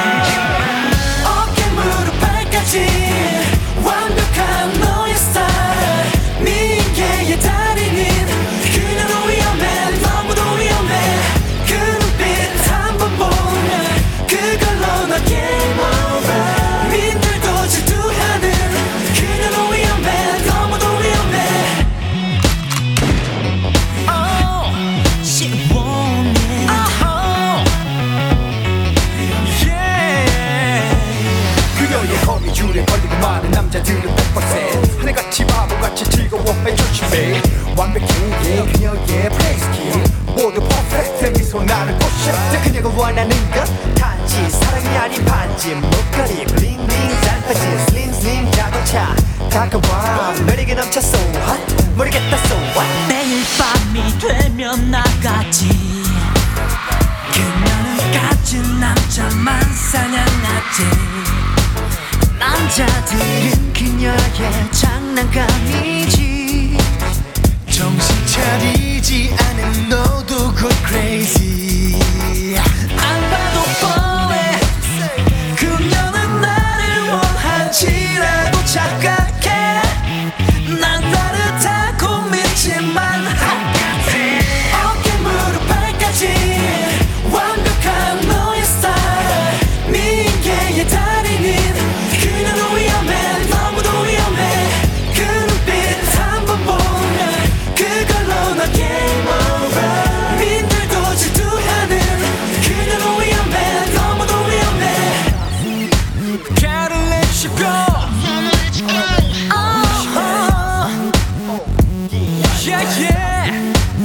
어깨 무릎 발까지 완벽한 너의 스타일 미개의 달인인 그녀도 위험해 너무도 위험해 그 눈빛 한 번 보면 그걸로 너 game over 민들도 질투하는 그녀도 위험해 너무도 위험해 Oh she want it oh yeah 그녀의 거미줄에 걸리고 많은 남자들은 백 퍼센트 하늘같이 바보같이 즐거워해 조심해 완벽해 그녀의 플레이스킬 모두 퍼펙트 미소 나를 꼬셨다 그녀가 원하는 것 단지 사랑이 아닌 반지 목걸이 블링블링 잘 빠진 슬림 슬림 자동차 다가와 매력이 넘쳐 so hot 모르겠다 so what 매일 밤이 되면 나가지 그녀는 가진 남자만 사냥하지 남자들은 그녀의 장난감이지 정신 차리지 않은 너도 곧 crazy 안 봐도 뻔해 그녀는 나를 원한지라도 착각해 난 따뜻하고 믿지만 어깨 무릎 발까지 완벽한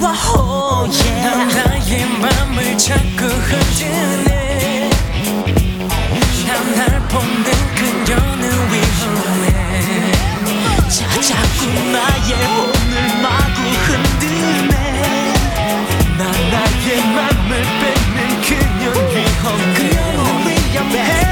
oh yeah. 난 나의 맘을 자꾸 흔드네. 난 날 보는 그녀는 위험해. 자, 자꾸 나의 몸을 마구 흔드네. 난 나의 맘을 뺏는 그녀는 위험해. 그녀는 위험해.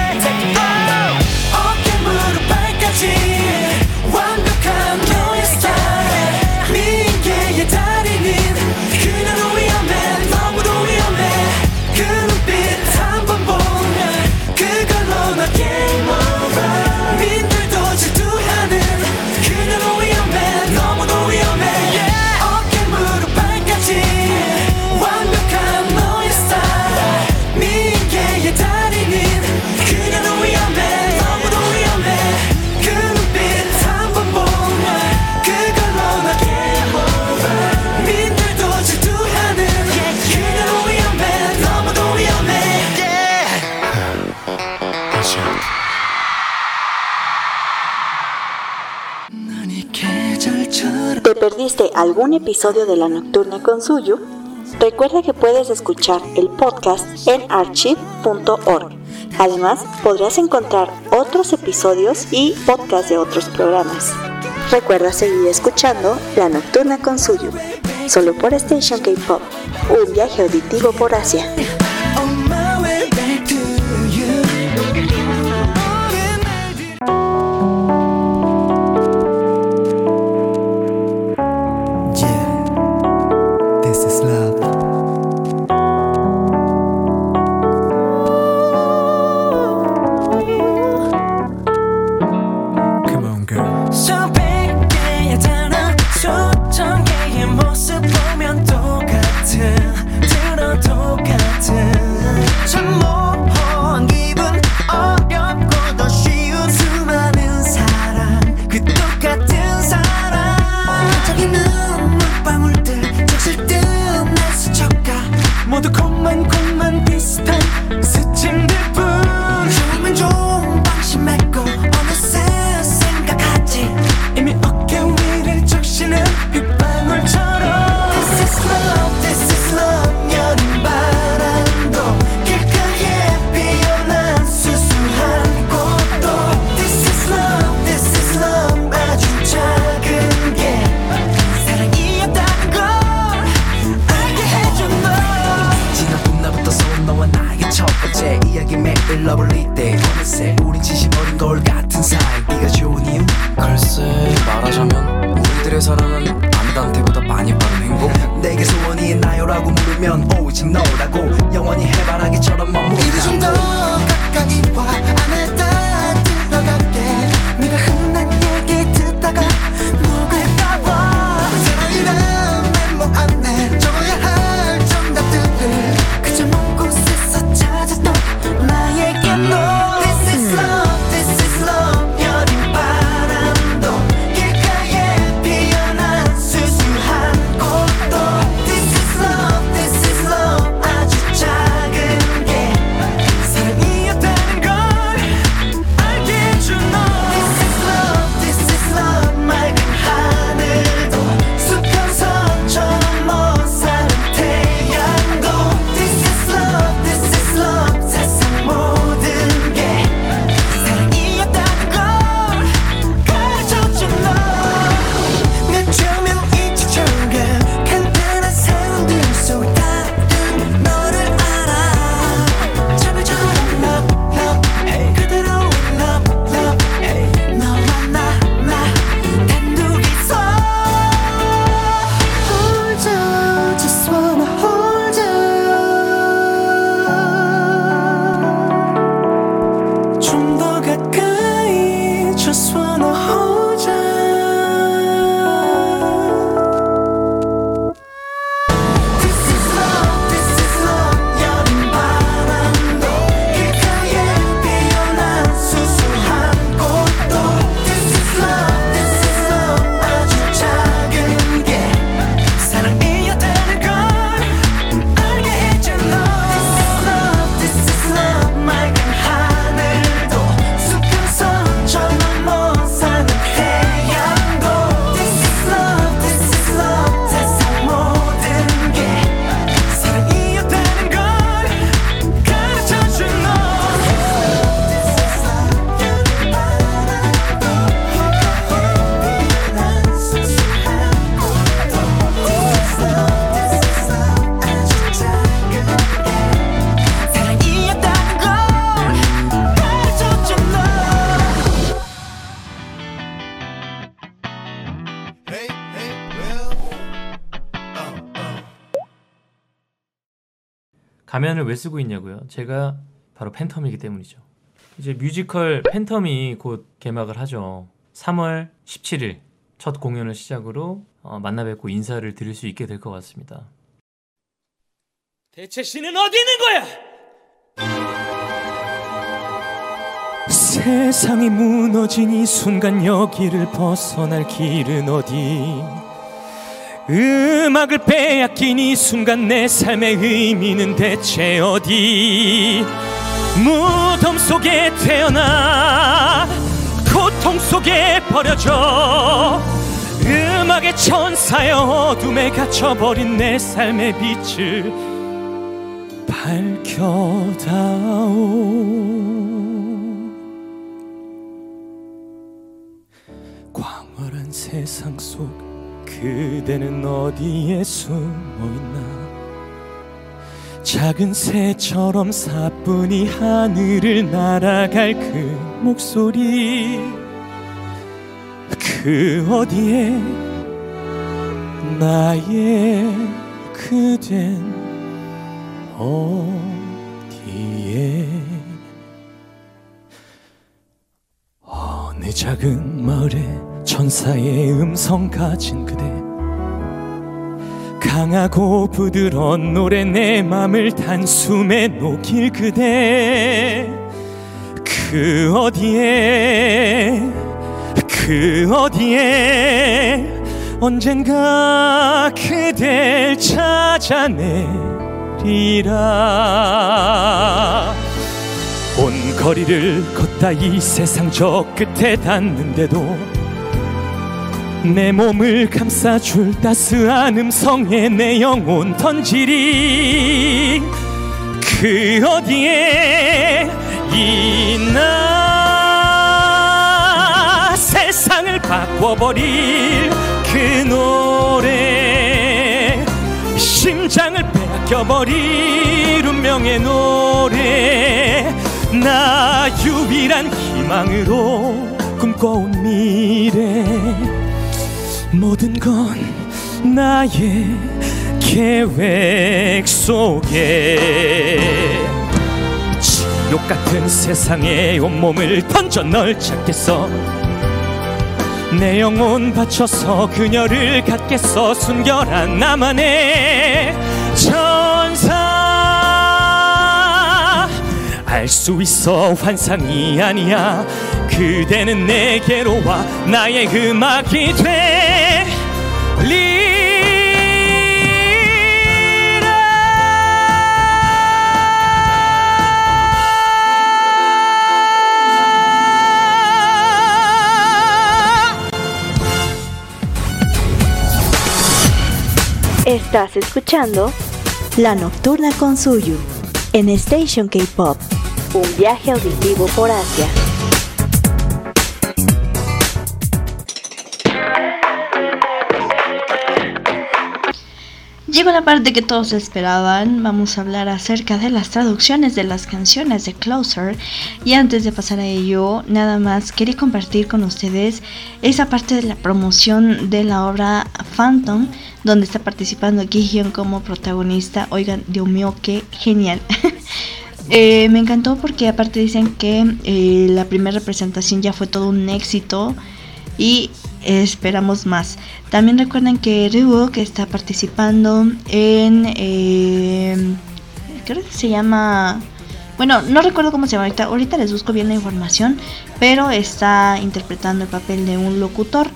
어깨 무릎 발까지 완벽한 너의 스타일. 미인계의 달인인 그녀는 위험해. 너무도 위험해. 그 눈빛 한 번 보면 그걸로 나 game over. 민들도 질투하는 그녀는 위험해. 너무도 위험해. 어깨 무릎 발까지 완벽한 너의 스타일. 미인계의 달인인 그녀는 위험해. 너무도 위험해. 그 눈빛 한 번 보면 그걸로 나 game over. 민들도 질투하는 그녀는 위험해. 너무도 위험해. 난 이 계절처럼 ¿Te perdiste algún episodio de La Nocturna con Suyu? Recuerda que puedes escuchar el podcast en archive punto org. Además, podrás encontrar otros episodios y podcasts de otros programas. Recuerda seguir escuchando La Nocturna con Suyu, solo por Station K-Pop, un viaje auditivo por Asia. on my way back to you. Yeah, this is love. Come on, girl. 수백 개의 단어 수천 개의 모습 보면 똑같은 들어 똑같은 참 모호한 기분 어렵고 더 쉬운 수많은 사랑 그 똑같은 사랑 저기 눈물방울들 적실 듯날 스쳐가 모두 콩만 콩만 비슷한 스침들 뿐 조금은 좀 방심했고 어느새 생각하지 이미 어깨 위를 적시는 빗방울처럼 This is love, this is love 여린 바람도 길가에 피어난 수수한 꽃도 This is love, this is love 아주 작은 게 사랑이었다는 걸 알게 해준 너 지난번 날부터 쏜 너와 나의 첫 번째 이야기 매일 러블리 때 어느새 우린 진심 어린 거울 같은 사이 네가 좋은 이유 글쎄 말하자면 우리들의 사랑은 안단테보다 많이 빠른 행복. 내게 소원이 있나요라고 물으면 오직 너라고 영원히 해바라기처럼 머무르다 이리 좀 더 가까이 와 안에다 들어갈게 네가 흔한 얘기 듣다가 녹을까봐 사랑이란 메모 안에 적어야 할 정답들을 그저 먼 곳에서 찾았던 나에게도 This is love, this is love 여린 바람도 길가에 피어난 수수한 꽃도 This is love, this is love 아주 작은 게 사랑이었다는 걸 가면을 왜 쓰고 있냐고요? 제가 바로 팬텀이기 때문이죠. 이제 뮤지컬 팬텀이 곧 개막을 하죠. 삼월 십칠일 첫 공연을 시작으로 어, 만나 뵙고 인사를 드릴 수 있게 될 것 같습니다. 대체 신은 어디 있는 거야? 세상이 무너진 이 순간 여기를 벗어날 길은 어디? 음악을 빼앗긴 이 순간 내 삶의 의미는 대체 어디? 무덤 속에 태어나 고통 속에 버려져 음악의 천사여 어둠에 갇혀버린 내 삶의 빛을 밝혀다오. 광활한 세상 속 그대는 어디에 숨어있나? 작은 새처럼 사뿐히 하늘을 날아갈 그 목소리 그 어디에 나의 그댄 어디에 어느 작은 마을에 천사의 음성 가진 그대 강하고 부드러운 노래 내 맘을 단숨에 녹일 그대 그 어디에 그 어디에 언젠가 그댈 찾아내리라. 온 거리를 걷다 이 세상 저 끝에 닿는데도 내 몸을 감싸줄 따스한 음성에 내 영혼 던지리. 그 어디에 있나 세상을 바꿔버릴 그 노래 심장을 빼앗겨버릴 운명의 노래 나 유일한 희망으로 꿈꿔온 미래 모든 건 나의 계획 속에 지옥 같은 세상에 온몸을 던져 널 찾겠어 내 영혼 바쳐서 그녀를 갖겠어 순결한 나만의 천사 알 수 있어 환상이 아니야 그대는 내게로 와 나의 음악이 되리라. Estás escuchando La Nocturna con Suyu en Station K-Pop, un viaje auditivo por Asia. Llegó la parte que todos esperaban. Vamos a hablar acerca de las traducciones de las canciones de Closer. Y antes de pasar a ello, nada más quería compartir con ustedes esa parte de la promoción de la obra Phantom, donde está participando Gi-hyun como protagonista. Oigan, Dios mío, qué genial. eh, me encantó porque aparte dicen que eh, la primera representación ya fue todo un éxito y esperamos más. También recuerden que Ryu, que está participando en eh, creo que se llama, bueno, no recuerdo cómo se llama ahorita, ahorita les busco bien la información, pero está interpretando el papel de un locutor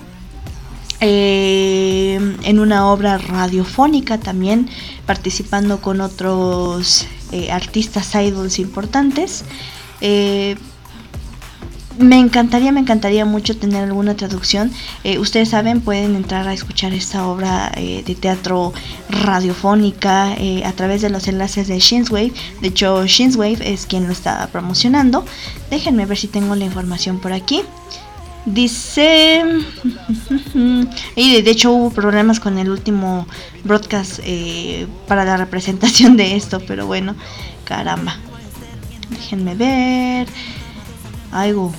eh, en una obra radiofónica, también participando con otros eh, artistas idols importantes. eh, Me encantaría, me encantaría mucho tener alguna traducción. Eh, ustedes saben, pueden entrar a escuchar esta obra eh, de teatro radiofónica eh, a través de los enlaces de Shinswave. De hecho, Shinswave es quien lo está promocionando. Déjenme ver si tengo la información por aquí. Dice... y de, de hecho hubo problemas con el último broadcast eh, para la representación de esto, pero bueno, caramba. Déjenme ver... Algo.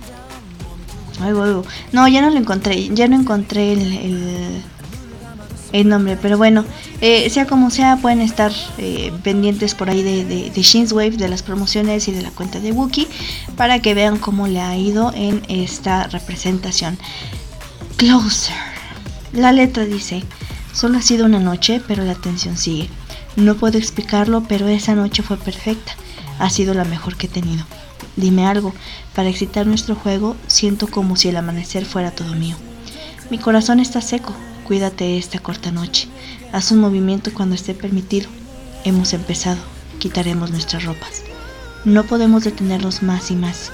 Algo, algo. No, ya no lo encontré. Ya no encontré el, el, el nombre. Pero bueno, eh, sea como sea, pueden estar eh, pendientes por ahí de, de, de Shinswave, de las promociones y de la cuenta de Wookie, para que vean cómo le ha ido en esta representación. Closer. La letra dice: solo ha sido una noche, pero la tensión sigue. No puedo explicarlo, pero esa noche fue perfecta. Ha sido la mejor que he tenido. Dime algo, para excitar nuestro juego, siento como si el amanecer fuera todo mío. Mi corazón está seco, cuídate esta corta noche. Haz un movimiento cuando esté permitido. Hemos empezado, quitaremos nuestras ropas. No podemos detenernos más y más.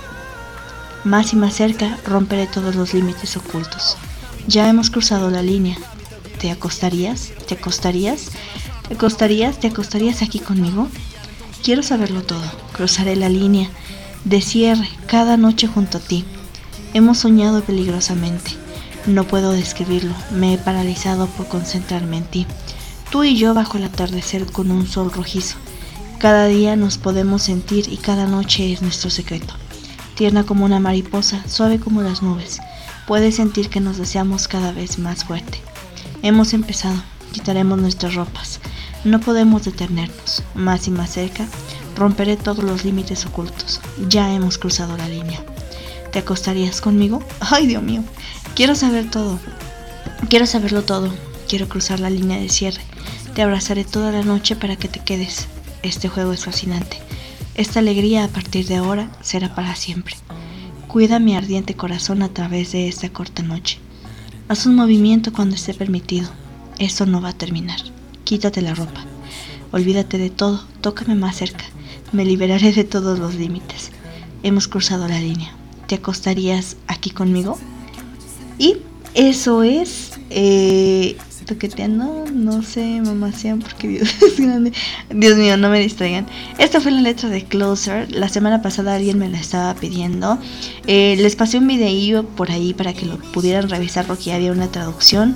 Más y más cerca, romperé todos los límites ocultos. Ya hemos cruzado la línea. ¿Te acostarías? ¿Te acostarías? ¿Te acostarías? ¿Te acostarías aquí conmigo? Quiero saberlo todo. Cruzaré la línea de cierre cada noche junto a ti. Hemos soñado peligrosamente. No puedo describirlo. Me he paralizado por concentrarme en ti. Tú y yo bajo el atardecer con un sol rojizo. Cada día nos podemos sentir y cada noche es nuestro secreto. Tierna como una mariposa, suave como las nubes. Puedes sentir que nos deseamos cada vez más fuerte. Hemos empezado. Quitaremos nuestras ropas. No podemos detenernos. Más y más cerca, romperé todos los límites ocultos. Ya hemos cruzado la línea. ¿Te acostarías conmigo? Ay, Dios mío. Quiero saber todo. Quiero saberlo todo. Quiero cruzar la línea de cierre. Te abrazaré toda la noche para que te quedes. Este juego es fascinante. Esta alegría a partir de ahora será para siempre. Cuida mi ardiente corazón a través de esta corta noche. Haz un movimiento cuando esté permitido. Esto no va a terminar. Quítate la ropa. Olvídate de todo. Tócame más cerca. Me liberaré de todos los límites. Hemos cruzado la línea. ¿Te acostarías aquí conmigo? Y eso es eh, toqueteando, no sé, mamasean porque Dios es grande. Dios mío, no me distraigan. Esta fue la letra de Closer. La semana pasada alguien me la estaba pidiendo. Eh, les pasé un videillo por ahí para que lo pudieran revisar porque había una traducción.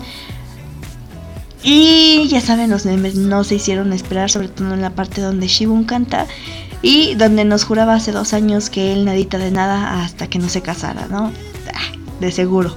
Y ya saben, los memes no se hicieron esperar, sobre todo en la parte donde Shibun canta y donde nos juraba hace dos años que él nadita de nada hasta que no se casara, ¿no? Ah, de seguro.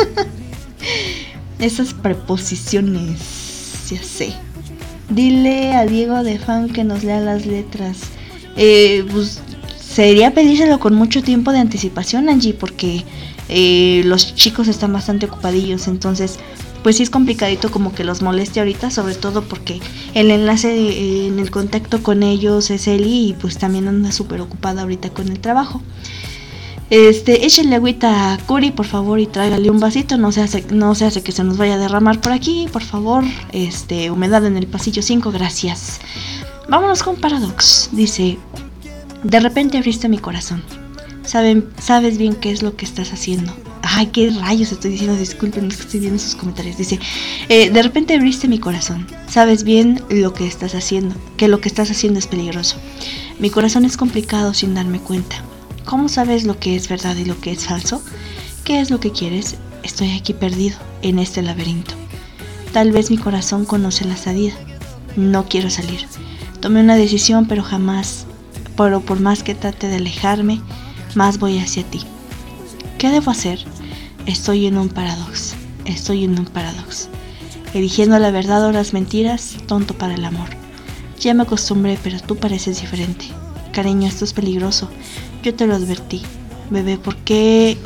Esas preposiciones, ya sé. Dile a Diego de Fan que nos lea las letras. Eh, pues sería pedírselo con mucho tiempo de anticipación, Angie, porque eh, los chicos están bastante ocupadillos, entonces pues sí es complicadito como que los moleste ahorita, sobre todo porque el enlace de, en el contacto con ellos es Eli y pues también anda súper ocupada ahorita con el trabajo. Este, échenle agüita a Curi, por favor, y tráigale un vasito, no se hace, no se hace que se nos vaya a derramar por aquí, por favor. Este, humedad en el pasillo cinco, gracias. Vámonos con Paradox. Dice: de repente abriste mi corazón. Saben, sabes bien qué es lo que estás haciendo. Ay, qué rayos estoy diciendo, disculpen, es que estoy viendo sus comentarios. Dice, eh, de repente abriste mi corazón. Sabes bien lo que estás haciendo, que lo que estás haciendo es peligroso. Mi corazón es complicado sin darme cuenta. ¿Cómo sabes lo que es verdad y lo que es falso? ¿Qué es lo que quieres? Estoy aquí perdido, en este laberinto. Tal vez mi corazón conoce la salida. No quiero salir. Tomé una decisión, pero jamás, pero por más que trate de alejarme, más voy hacia ti. ¿Qué debo hacer? Estoy en un paradox. Estoy en un paradox. Eligiendo la verdad o las mentiras, tonto para el amor. Ya me acostumbré, pero tú pareces diferente. Cariño, esto es peligroso. Yo te lo advertí. Bebé, ¿por qué,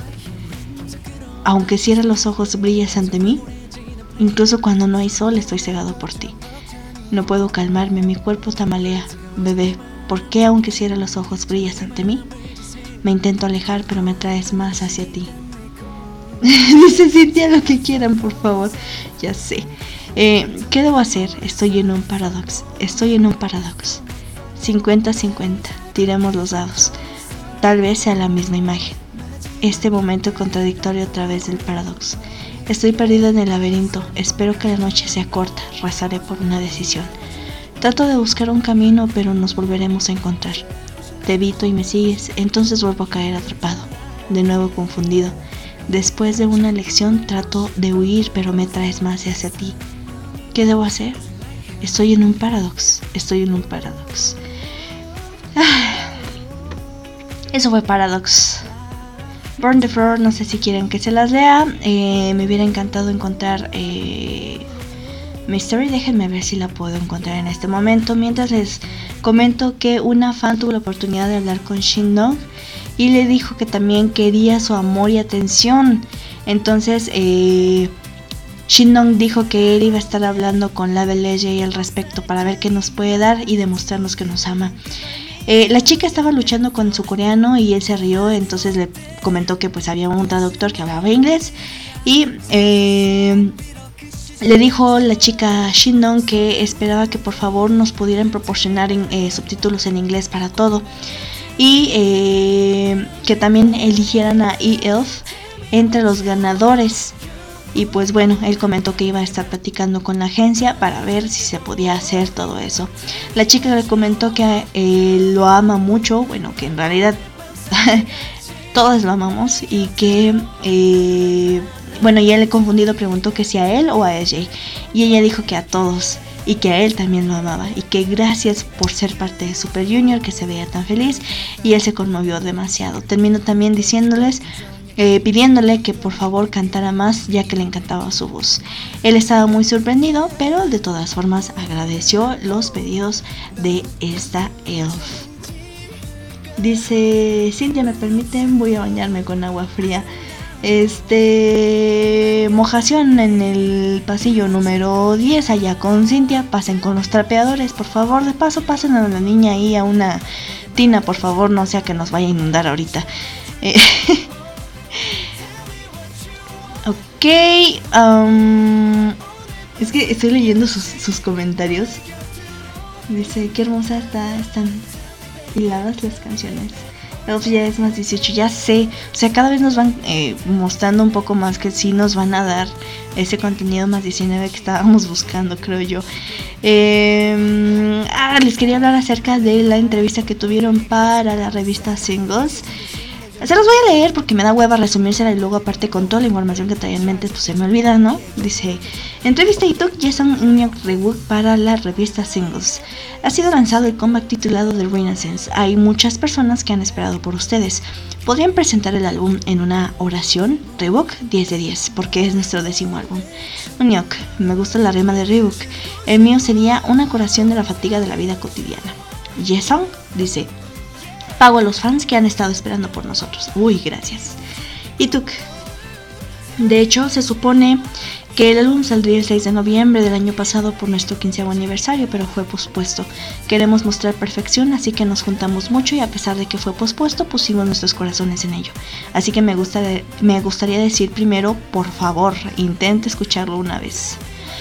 aunque cierre los ojos, brillas ante mí? Incluso cuando no hay sol, estoy cegado por ti. No puedo calmarme, mi cuerpo tamalea. Bebé, ¿por qué, aunque cierre los ojos, brillas ante mí? Me intento alejar, pero me traes más hacia ti. Dice Cintia, lo que quieran, por favor. Ya sé. Eh, ¿Qué debo hacer? Estoy en un paradox. Estoy en un paradox. cincuenta cincuenta. Tiremos los dados. Tal vez sea la misma imagen. Este momento contradictorio a través del paradox. Estoy perdido en el laberinto. Espero que la noche sea corta. Rezaré por una decisión. Trato de buscar un camino, pero nos volveremos a encontrar. Te evito y me sigues, entonces vuelvo a caer atrapado, de nuevo confundido. Después de una lección trato de huir, pero me traes más hacia ti. ¿Qué debo hacer? Estoy en un paradox, estoy en un paradox. Ah, eso fue Paradox. Burn the Floor, no sé si quieren que se las lea. Eh, me hubiera encantado encontrar eh, Mystery. Déjenme ver si la puedo encontrar en este momento. Mientras les comento que una fan tuvo la oportunidad de hablar con Shin Dong y le dijo que también quería su amor y atención. Entonces eh, Shin Dong dijo que él iba a estar hablando con Label L J al respecto para ver qué nos puede dar y demostrarnos que nos ama. Eh, la chica estaba luchando con su coreano y él se rió, entonces le comentó que pues había un traductor que hablaba inglés y eh, le dijo la chica a Shin Dong que esperaba que por favor nos pudieran proporcionar en, eh, subtítulos en inglés para todo y eh, que también eligieran a E-Elf entre los ganadores. Y pues bueno, él comentó que iba a estar platicando con la agencia para ver si se podía hacer todo eso. La chica le comentó que eh, lo ama mucho, bueno, que en realidad todos lo amamos y que, eh, bueno, y él confundido preguntó que si a él o a ella. Y ella dijo que a todos y que a él también lo amaba y que gracias por ser parte de Super Junior, que se veía tan feliz y él se conmovió demasiado. Terminó también diciéndoles... Eh, pidiéndole que por favor cantara más ya que le encantaba su voz. Él estaba muy sorprendido, pero de todas formas agradeció los pedidos de esta elf. Dice Cintia, ¿me permiten? Voy a bañarme con agua fría. Este mojación en el pasillo número diez allá con Cintia. Pasen con los trapeadores, por favor. De paso pasen a la niña ahí a una tina, por favor, no sea que nos vaya a inundar ahorita. eh, Ok, um, es que estoy leyendo sus, sus comentarios. Dice, qué hermosa está, están hiladas las canciones. Elf ya es más dieciocho, ya sé. O sea, cada vez nos van eh, mostrando un poco más que sí nos van a dar ese contenido más diecinueve que estábamos buscando, creo yo. Eh, ah, les quería hablar acerca de la entrevista que tuvieron para la revista Singles. Se los voy a leer porque me da hueva resumírsela y luego aparte con toda la información que traía en mente pues se me olvida, ¿no? Dice, entrevista y talk Jason Eunhyuk Rebook para la revista Singles. Ha sido lanzado el comeback titulado The Renaissance. Hay muchas personas que han esperado por ustedes. ¿Podrían presentar el álbum en una oración? Rebook, diez de diez, porque es nuestro décimo álbum. Eunhyuk, me gusta la rima de Rebook. El mío sería una curación de la fatiga de la vida cotidiana. Jason dice, pago a los fans que han estado esperando por nosotros. Uy, gracias. Y Tuk. De hecho, se supone que el álbum saldría el seis de noviembre del año pasado por nuestro quinceavo aniversario, pero fue pospuesto. Queremos mostrar perfección, así que nos juntamos mucho y a pesar de que fue pospuesto, pusimos nuestros corazones en ello. Así que me, gusta de, me gustaría decir primero, por favor, intente escucharlo una vez.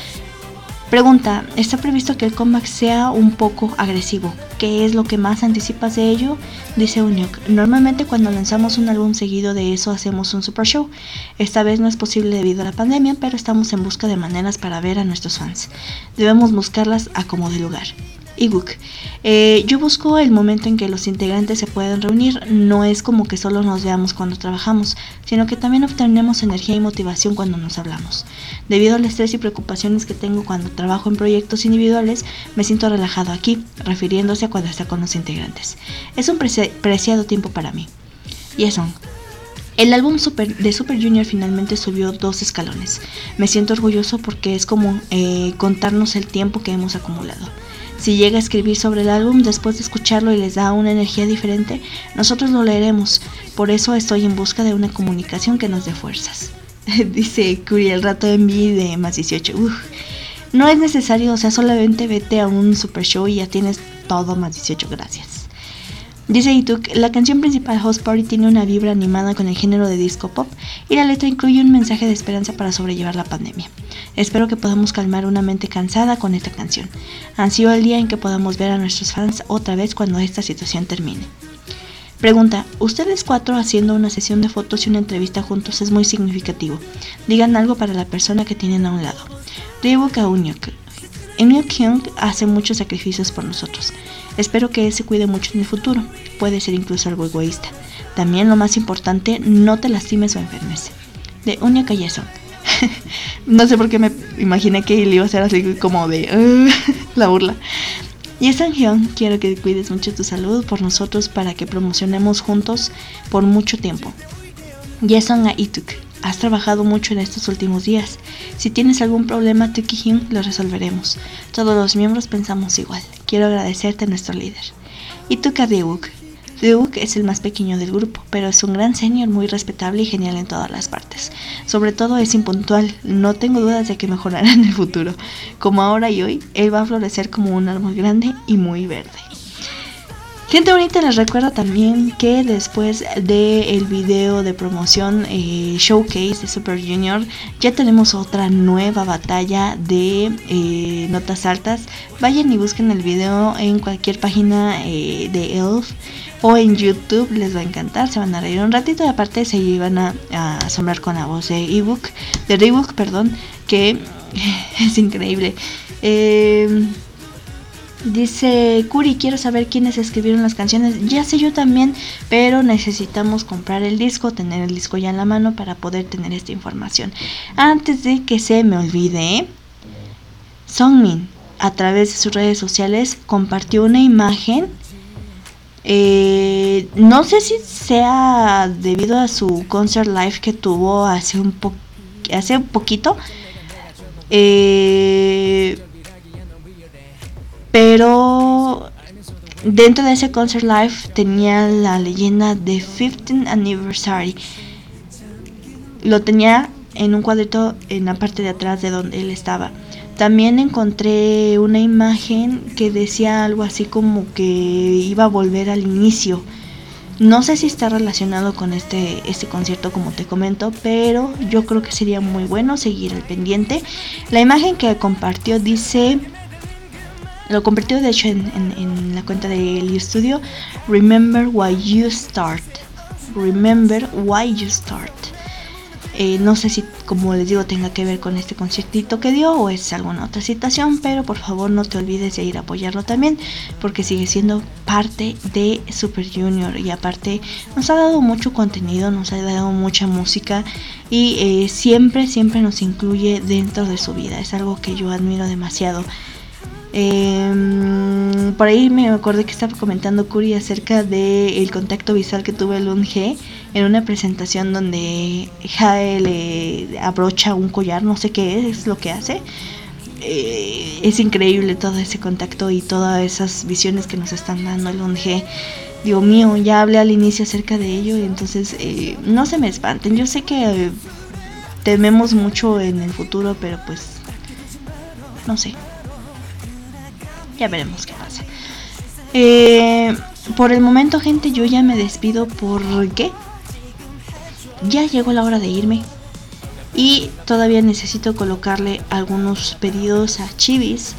Pregunta, ¿está previsto que el comeback sea un poco agresivo? ¿Qué es lo que más anticipas de ello? Dice Eunhyuk, normalmente cuando lanzamos un álbum seguido de eso hacemos un super show. Esta vez no es posible debido a la pandemia, pero estamos en busca de maneras para ver a nuestros fans. Debemos buscarlas a como de lugar. Iguk, eh, yo busco el momento en que los integrantes se puedan reunir. No es como que solo nos veamos cuando trabajamos, sino que también obtenemos energía y motivación cuando nos hablamos. Debido al estrés y preocupaciones que tengo cuando trabajo en proyectos individuales, me siento relajado aquí, refiriéndose a cuando está con los integrantes. Es un preci- preciado tiempo para mí. Jason, el álbum Super, de Super Junior finalmente subió dos escalones. Me siento orgulloso porque es como eh, contarnos el tiempo que hemos acumulado. Si llega a escribir sobre el álbum después de escucharlo y les da una energía diferente, nosotros lo leeremos. Por eso estoy en busca de una comunicación que nos dé fuerzas. Dice Curi, el rato en V de más dieciocho. Uf, no es necesario, o sea, solamente vete a un super show y ya tienes todo más dieciocho, gracias. Dice Ituk, la canción principal House Party tiene una vibra animada con el género de disco pop y la letra incluye un mensaje de esperanza para sobrellevar la pandemia. Espero que podamos calmar una mente cansada con esta canción. Ansío el día en que podamos ver a nuestros fans otra vez cuando esta situación termine. Pregunta, ustedes cuatro haciendo una sesión de fotos y una entrevista juntos es muy significativo. Digan algo para la persona que tienen a un lado. Rebook a Eunhyuk. Eunhyuk hace muchos sacrificios por nosotros. Espero que él se cuide mucho en el futuro. Puede ser incluso algo egoísta. También lo más importante, no te lastimes o enfermes. De Eunhyuk a Jason. No sé por qué me imaginé que él iba a ser así como de uh, la burla. Jason Hyun, quiero que cuides mucho tu salud por nosotros para que promocionemos juntos por mucho tiempo. Jason a Ituk. has trabajado mucho en estos últimos días. Si tienes algún problema, Tuki Hyun, lo resolveremos. Todos los miembros pensamos igual. Quiero agradecerte a nuestro líder. Y Tuka Deuk. Deuk es el más pequeño del grupo, pero es un gran senior muy respetable y genial en todas las partes. Sobre todo es impuntual, no tengo dudas de que mejorará en el futuro. Como ahora y hoy, él va a florecer como un árbol grande y muy verde. Gente bonita, les recuerdo también que después del video de promoción eh, Showcase de Super Junior, ya tenemos otra nueva batalla de eh, notas altas. Vayan y busquen el video en cualquier página eh, de E L F o en YouTube, les va a encantar, se van a reír un ratito y aparte se van a, a asombrar con la voz de ebook, de Reebok, perdón, que es increíble. Eh... Dice Curi, quiero saber quiénes escribieron las canciones. Ya sé yo también, pero necesitamos comprar el disco, tener el disco ya en la mano para poder tener esta información. Antes de que se me olvide, Songmin a través de sus redes sociales compartió una imagen. Eh, no sé si sea debido a su concert live que tuvo hace un, po- hace un poquito. Eh... Pero dentro de ese concert live tenía la leyenda de fifteenth Anniversary. Lo tenía en un cuadrito en la parte de atrás de donde él estaba. También encontré una imagen que decía algo así como que iba a volver al inicio. No sé si está relacionado con este, este concierto, como te comento, pero yo creo que sería muy bueno seguir al pendiente. La imagen que compartió dice... Lo compartió de hecho en, en, en la cuenta de Elio Studio. Remember why you start. Remember why you start. Eh, no sé si, como les digo, tenga que ver con este conciertito que dio o es alguna otra situación, pero por favor no te olvides de ir a apoyarlo también, porque sigue siendo parte de Super Junior y aparte nos ha dado mucho contenido, nos ha dado mucha música y eh, siempre, siempre nos incluye dentro de su vida. Es algo que yo admiro demasiado. Eh, por ahí me acordé que estaba comentando Curi acerca del contacto visual que tuvo el U N G en una presentación donde Jae le abrocha un collar, no sé qué es, es lo que hace. Eh, es increíble todo ese contacto y todas esas visiones que nos están dando el U N G. Dios mío, ya hablé al inicio acerca de ello y entonces eh, no se me espanten. Yo sé que eh, tememos mucho en el futuro, pero pues no sé. Ya veremos qué pasa. Eh, por el momento, gente, yo ya me despido porque ya llegó la hora de irme. Y todavía necesito colocarle algunos pedidos a Chivis.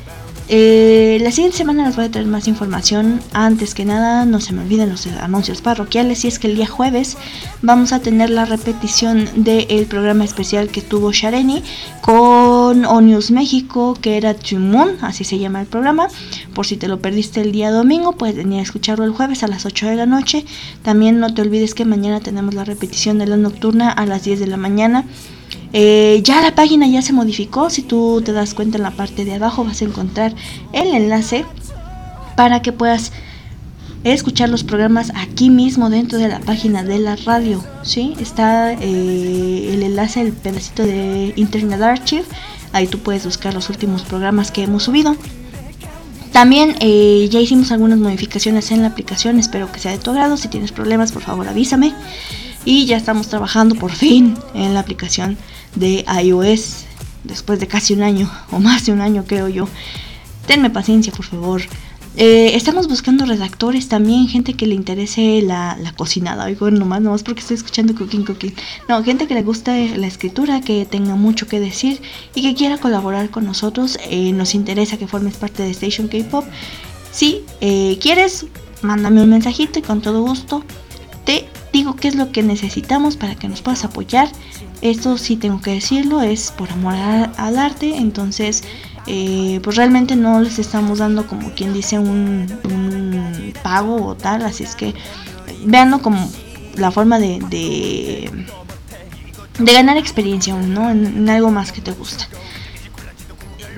Eh, la siguiente semana les voy a traer más información. Antes que nada, no se me olviden los anuncios parroquiales. Y es que el día jueves vamos a tener la repetición del programa especial que tuvo Shareni con ONews México, que era Tumun, así se llama el programa. Por si te lo perdiste el día domingo, puedes venir a escucharlo el jueves a las ocho de la noche. También no te olvides que mañana tenemos la repetición de la nocturna a las diez de la mañana. Eh, ya la página ya se modificó. Si tú te das cuenta, en la parte de abajo vas a encontrar el enlace para que puedas escuchar los programas aquí mismo dentro de la página de la radio, ¿sí? Está eh, el enlace, el pedacito de Internet Archive. Ahí tú puedes buscar los últimos programas que hemos subido. También eh, ya hicimos algunas modificaciones en la aplicación. Espero que sea de tu agrado. Si tienes problemas, por favor avísame. Y ya estamos trabajando por fin en la aplicación de iOS después de casi un año o más de un año, creo yo. Tenme paciencia, por favor. Eh, estamos buscando redactores también, gente que le interese la, la cocinada. Oigo, nomás, nomás porque estoy escuchando Cooking Cooking. No, gente que le guste la escritura, que tenga mucho que decir y que quiera colaborar con nosotros. Eh, nos interesa que formes parte de Station K-Pop. Si eh, quieres, mándame un mensajito y con todo gusto te digo qué es lo que necesitamos para que nos puedas apoyar. Esto sí tengo que decirlo, es por amor a, al arte. Entonces eh, pues realmente no les estamos dando, como quien dice, un, un pago o tal. Así es que véanlo como la forma de de, de ganar experiencia, ¿no? En, en algo más que te gusta. Ya,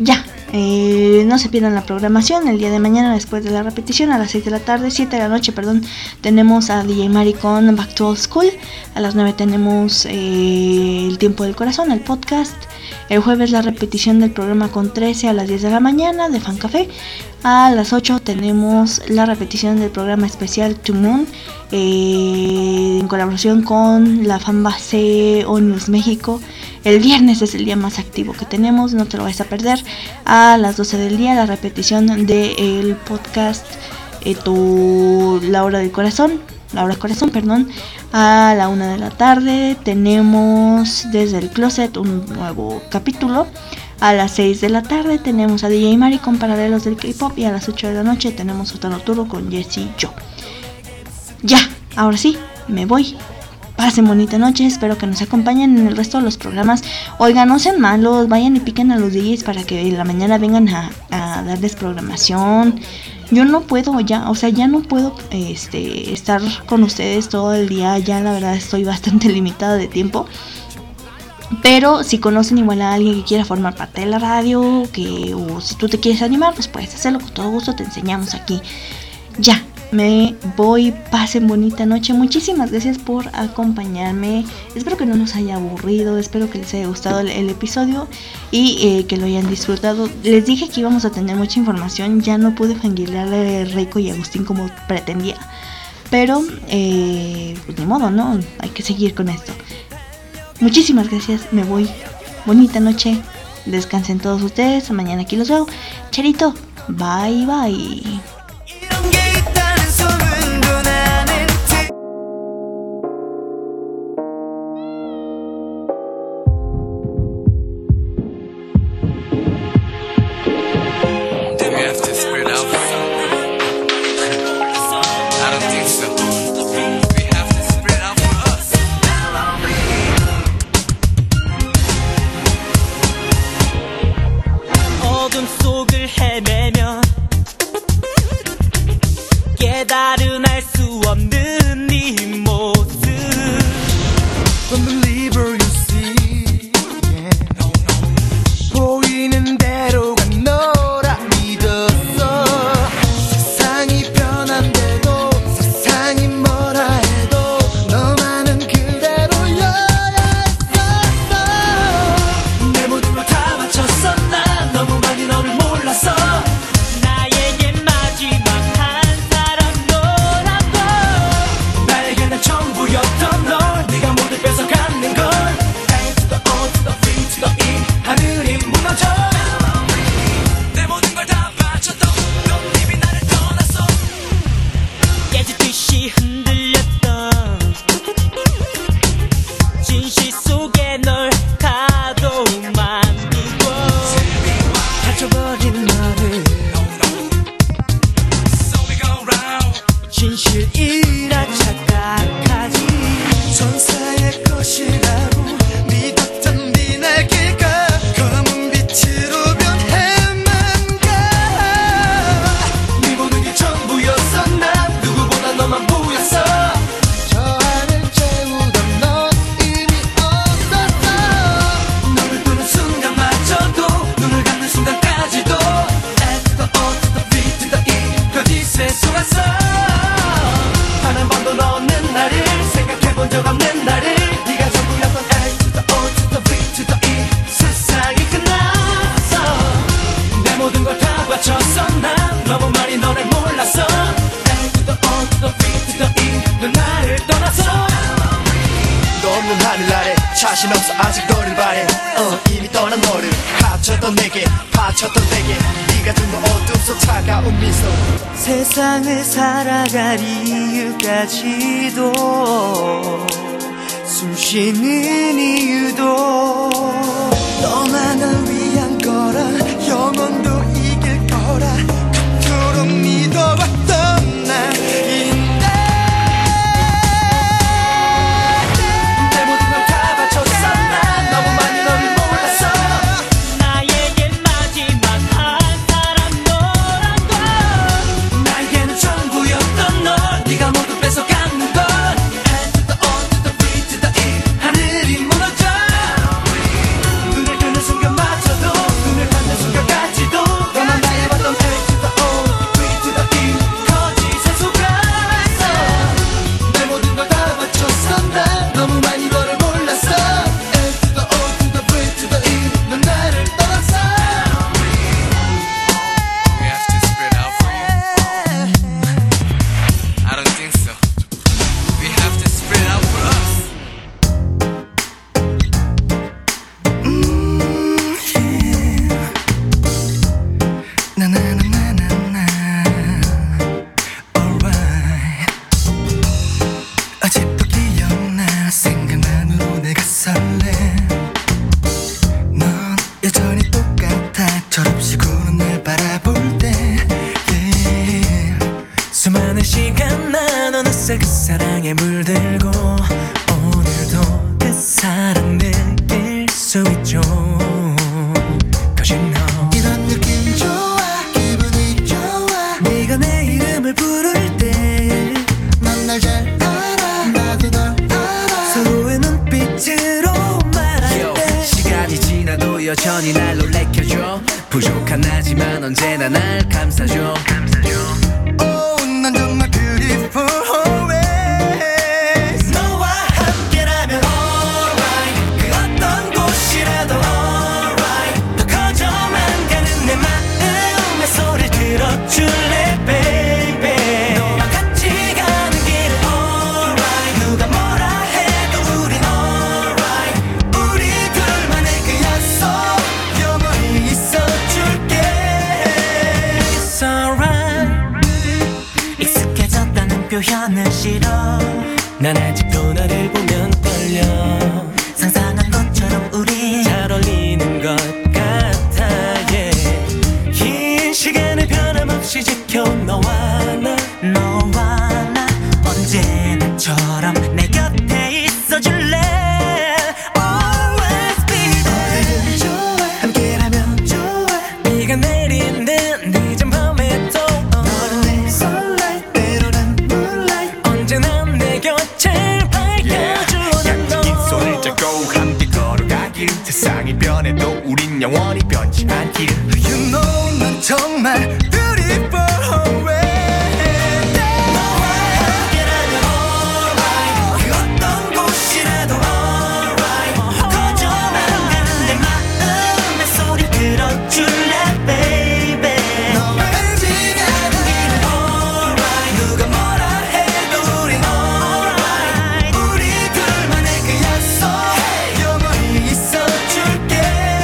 Eh, no se pierdan la programación. El día de mañana, después de la repetición, a las seis de la tarde, siete de la noche, perdón, tenemos a D J Mari con Back to Old School. A las nueve tenemos eh, El Tiempo del Corazón, el podcast. El jueves la repetición del programa con trece a las diez de la mañana de Fan Café. A las ocho tenemos la repetición del programa especial To Moon, eh, en colaboración con la fanbase O News México. El viernes es el día más activo que tenemos, no te lo vayas a perder. A las doce del día la repetición del podcast eh, tu, La Hora del Corazón, La Hora del Corazón, perdón. A la una de la tarde tenemos Desde el Closet, un nuevo capítulo. A las seis de la tarde tenemos a D J Mari con Paralelos del K-Pop. Y a las ocho de la noche tenemos Sótano Turbo con Jessy y yo. Ya, ahora sí, me voy. Pasen bonita noche, espero que nos acompañen en el resto de los programas. Oigan, no sean malos, vayan y piquen a los D Js para que en la mañana vengan a, a darles programación. Yo no puedo ya, o sea, ya no puedo este, estar con ustedes todo el día. Ya la verdad estoy bastante limitada de tiempo. Pero si conocen igual a alguien que quiera formar parte de la radio, que, o si tú te quieres animar, pues puedes hacerlo con todo gusto, te enseñamos aquí. Ya, me voy, pasen bonita noche. Muchísimas gracias por acompañarme. Espero que no nos haya aburrido, espero que les haya gustado el, el episodio y eh, que lo hayan disfrutado. Les dije que íbamos a tener mucha información, ya no pude fangirlearle a Reiko y Agustín como pretendía, pero eh, pues ni modo, ¿no? Hay que seguir con esto. Muchísimas gracias, me voy. Bonita noche, descansen todos ustedes. Mañana aquí los veo. Charito, bye bye. 깨달은 알 수 없는 네 모습 Don't believe or you see yeah. 보이는 대로가 너라 믿었어 세상이 변한데도 세상이 뭐라 해도 너만은 그대로여야 했었어 내 모든 걸 다 바쳤어 난 너무 많이 너를 몰랐어 전부였던 널 네가 모두 뺏어가는 걸 A to the O to the V to the E 하늘이 무너져 내 모든 걸 다 바쳤던 넌 이미 나를 떠났어 깨지듯이 흔들렸던 진실 속에 널 가둬만두고 다쳐버린 너를 진실이라 착각하지 천사의 것이라고 믿었던 네 날개가 검은 빛으로 변해만 가 네 보는 게 전부였어 난 누구보다 너만 보였어 저 하늘 채우던 넌 이미 없었어 너를 보는 순간마저도 눈을 감는 순간까지도 A to the O to the V to the E 거짓에 속았어 단 한 번도 너 없는 나를 생각해본 적 없는 나를 네가 전부였던 A to the O to the V to the E 세상이 끝났어 내 모든 걸 다 바쳤어 난 너무 많이 너를 몰랐어 A to the O to the V to the E 넌 나를 떠났어 너 없는 하늘 아래 자신 없어 아직 너를 바래 어, 이미 떠난 너를 갇혔던 내게 바쳤던 내게 네가 준 거 어둠 속 차가운 미소 세상을 살아갈 이유까지도 숨 쉬는 이유도 너만을 위한 거라 영원도 이길 거라 그토록 믿어왔던 나인데 내 모든 걸 다 바쳤어 난 너무 많이 너를 몰랐어 나에겐 마지막 한 사람 너란 걸 나에게는 전부였던 널 네가 모두 뺏어가는 걸 A to the O to the V to the E 하늘이 무너져 사랑에 물들고 오늘도 그 사랑 느낄 수 있죠. Cause you know 이런 느낌 좋아 기분이 좋아 네가 내 이름을 부를 때 넌 날 잘 알아 나도 널 알아 서로의 눈빛으로 말할 때 시간이 지나도 여전히 날 놀래켜줘 부족한 나지만 언제나 날 감싸줘 오, 난 정말 beautiful always 너와 함께라면 alright 그 어떤 곳이라도 alright 더 커져만 가는 내 마음의 소리를 들어줄래 baby 너와 같이 가는 길은 alright 누가 뭐라 해도 우린 alright 우리 둘만의 그 약속 영원히 있어줄게 It's alright 익숙해졌다는 표현은 싫어 난 아직도 너를 보면 떨려 상상한 것처럼 우리 잘 어울리는 것 같아 yeah. 긴 시간을 변함없이 지켜 너와 나 너와 나 언제나처럼 내 곁에 있어줄래 Always be there 좋아 함께라면 좋아 비가 내리는 늦은 밤에도 너는 내 sunlight 때로는 moonlight 언제나 내 곁을 밝혀주는 너 긴 손을 잡고 함께 걸어가길 세상이 변해도 우린 영원히 변치 않길 You know 난 정말 beautiful always 너와 함께라면 alright 그 어떤 곳이라도 alright 커져만 가는 내 마음의 소리 들어줄래 baby 너와 같이 가는 길은 alright 누가 뭐라 해도 우린 alright 우리 둘만의 그 약속 영원히 있어줄게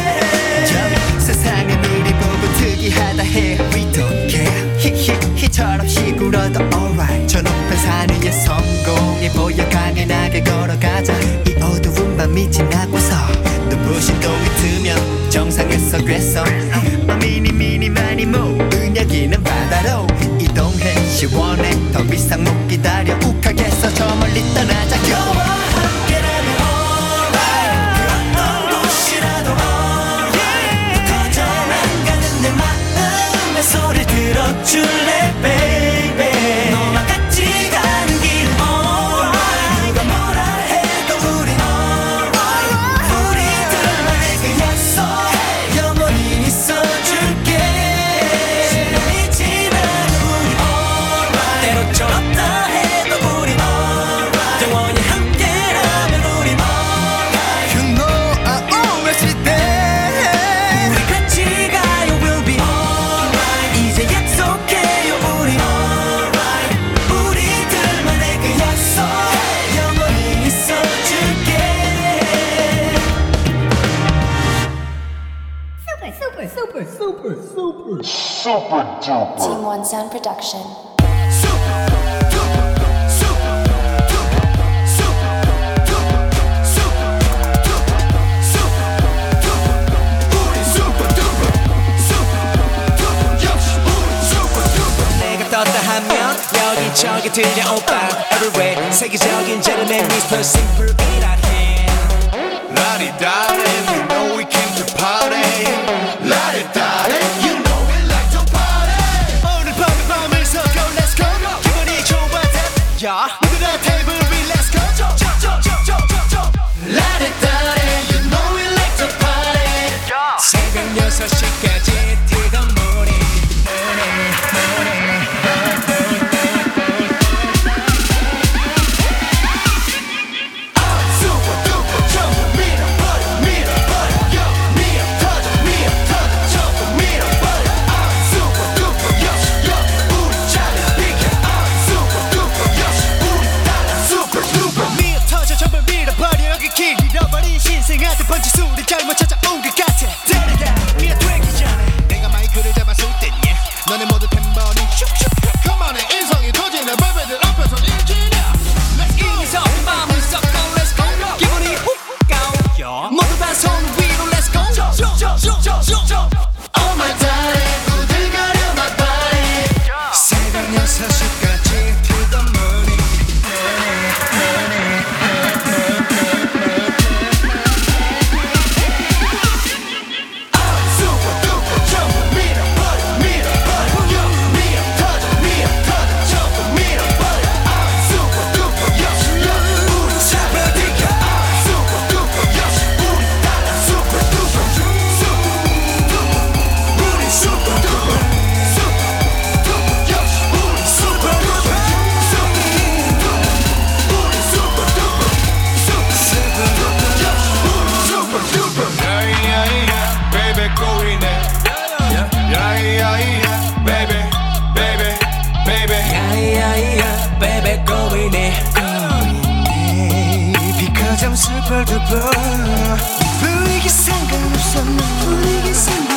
세상은 우리 보고 특이하다 해 We don't care 히히히처럼 시굴어도 alright 저 높은 산 위에 성공이 보여 강인하게 걸어가자 이 어두운 밤 밑이 나고서 눈부신 동이 트면 정상에서 괴성 미니 미니 많이 모은 여기는 바다로 이동해 시원해 더 이상 못 기다려 욱하겠어 저 멀리 떠나자 너와 함께라면 alright 그 어떤 곳이라도 alright 커져만 가는 내 마음의 소리 들어줄래 baby 너와 같이 가는 길 alright 누가 뭐라 해도 우린 alright 우리 둘만의 그 약속 영원히 있어줄게 시간이 지나도 우린 alright 때로처럼 없다 해도 우린 alright 영원히 함께라면 우린 alright You know I always be there 우리 같이 가요 we'll be alright 이제 약속해요 우린 alright 우리 둘만의 그 약속 영원히 있어줄게 Team One Sound Production. 내가 떴다 하면 여기저기 들려 오빠 Everywhere 세계적인 gentleman Mister Simple 이라해 라리다리 You know we came to party 라리다리 You know we like to party 오늘 밤에 밤을 섞어 Let's go 기분이 좋아 야 모두가 테이블 위 Let's go 라리다리 You know we like to party 새벽 여섯 시까지 뜨거운 물이 super duper 전부 밀어버려 밀어버려 yo 미어 터져 미어 터져 전부 밀어버려 super duper 역시 여기 우리 차례 비켜 super duper 역시 우리 따라 super duper 밀어 터져 전부 밀어버려 여기 길 잃어버린 신생한테 번지 소리 잘못 찾아온 것 같아 때리다 미어 되기 전에 내가 마이크를 잡았을 땐 yeah. 너네 모두 템버린 슉슉 그만해 인성이 터지는 베베들 앞에서 일진이야 Let's go 이기서 밤을 섞어 Let's go 기분이 훅 가오 모두 다 손 위로 Let's go Oh my darling 우들거려 my body 새벽 여섯 시까지 뜨거운 물이 월드바 분위기 상관없어 너 분위기 상관없어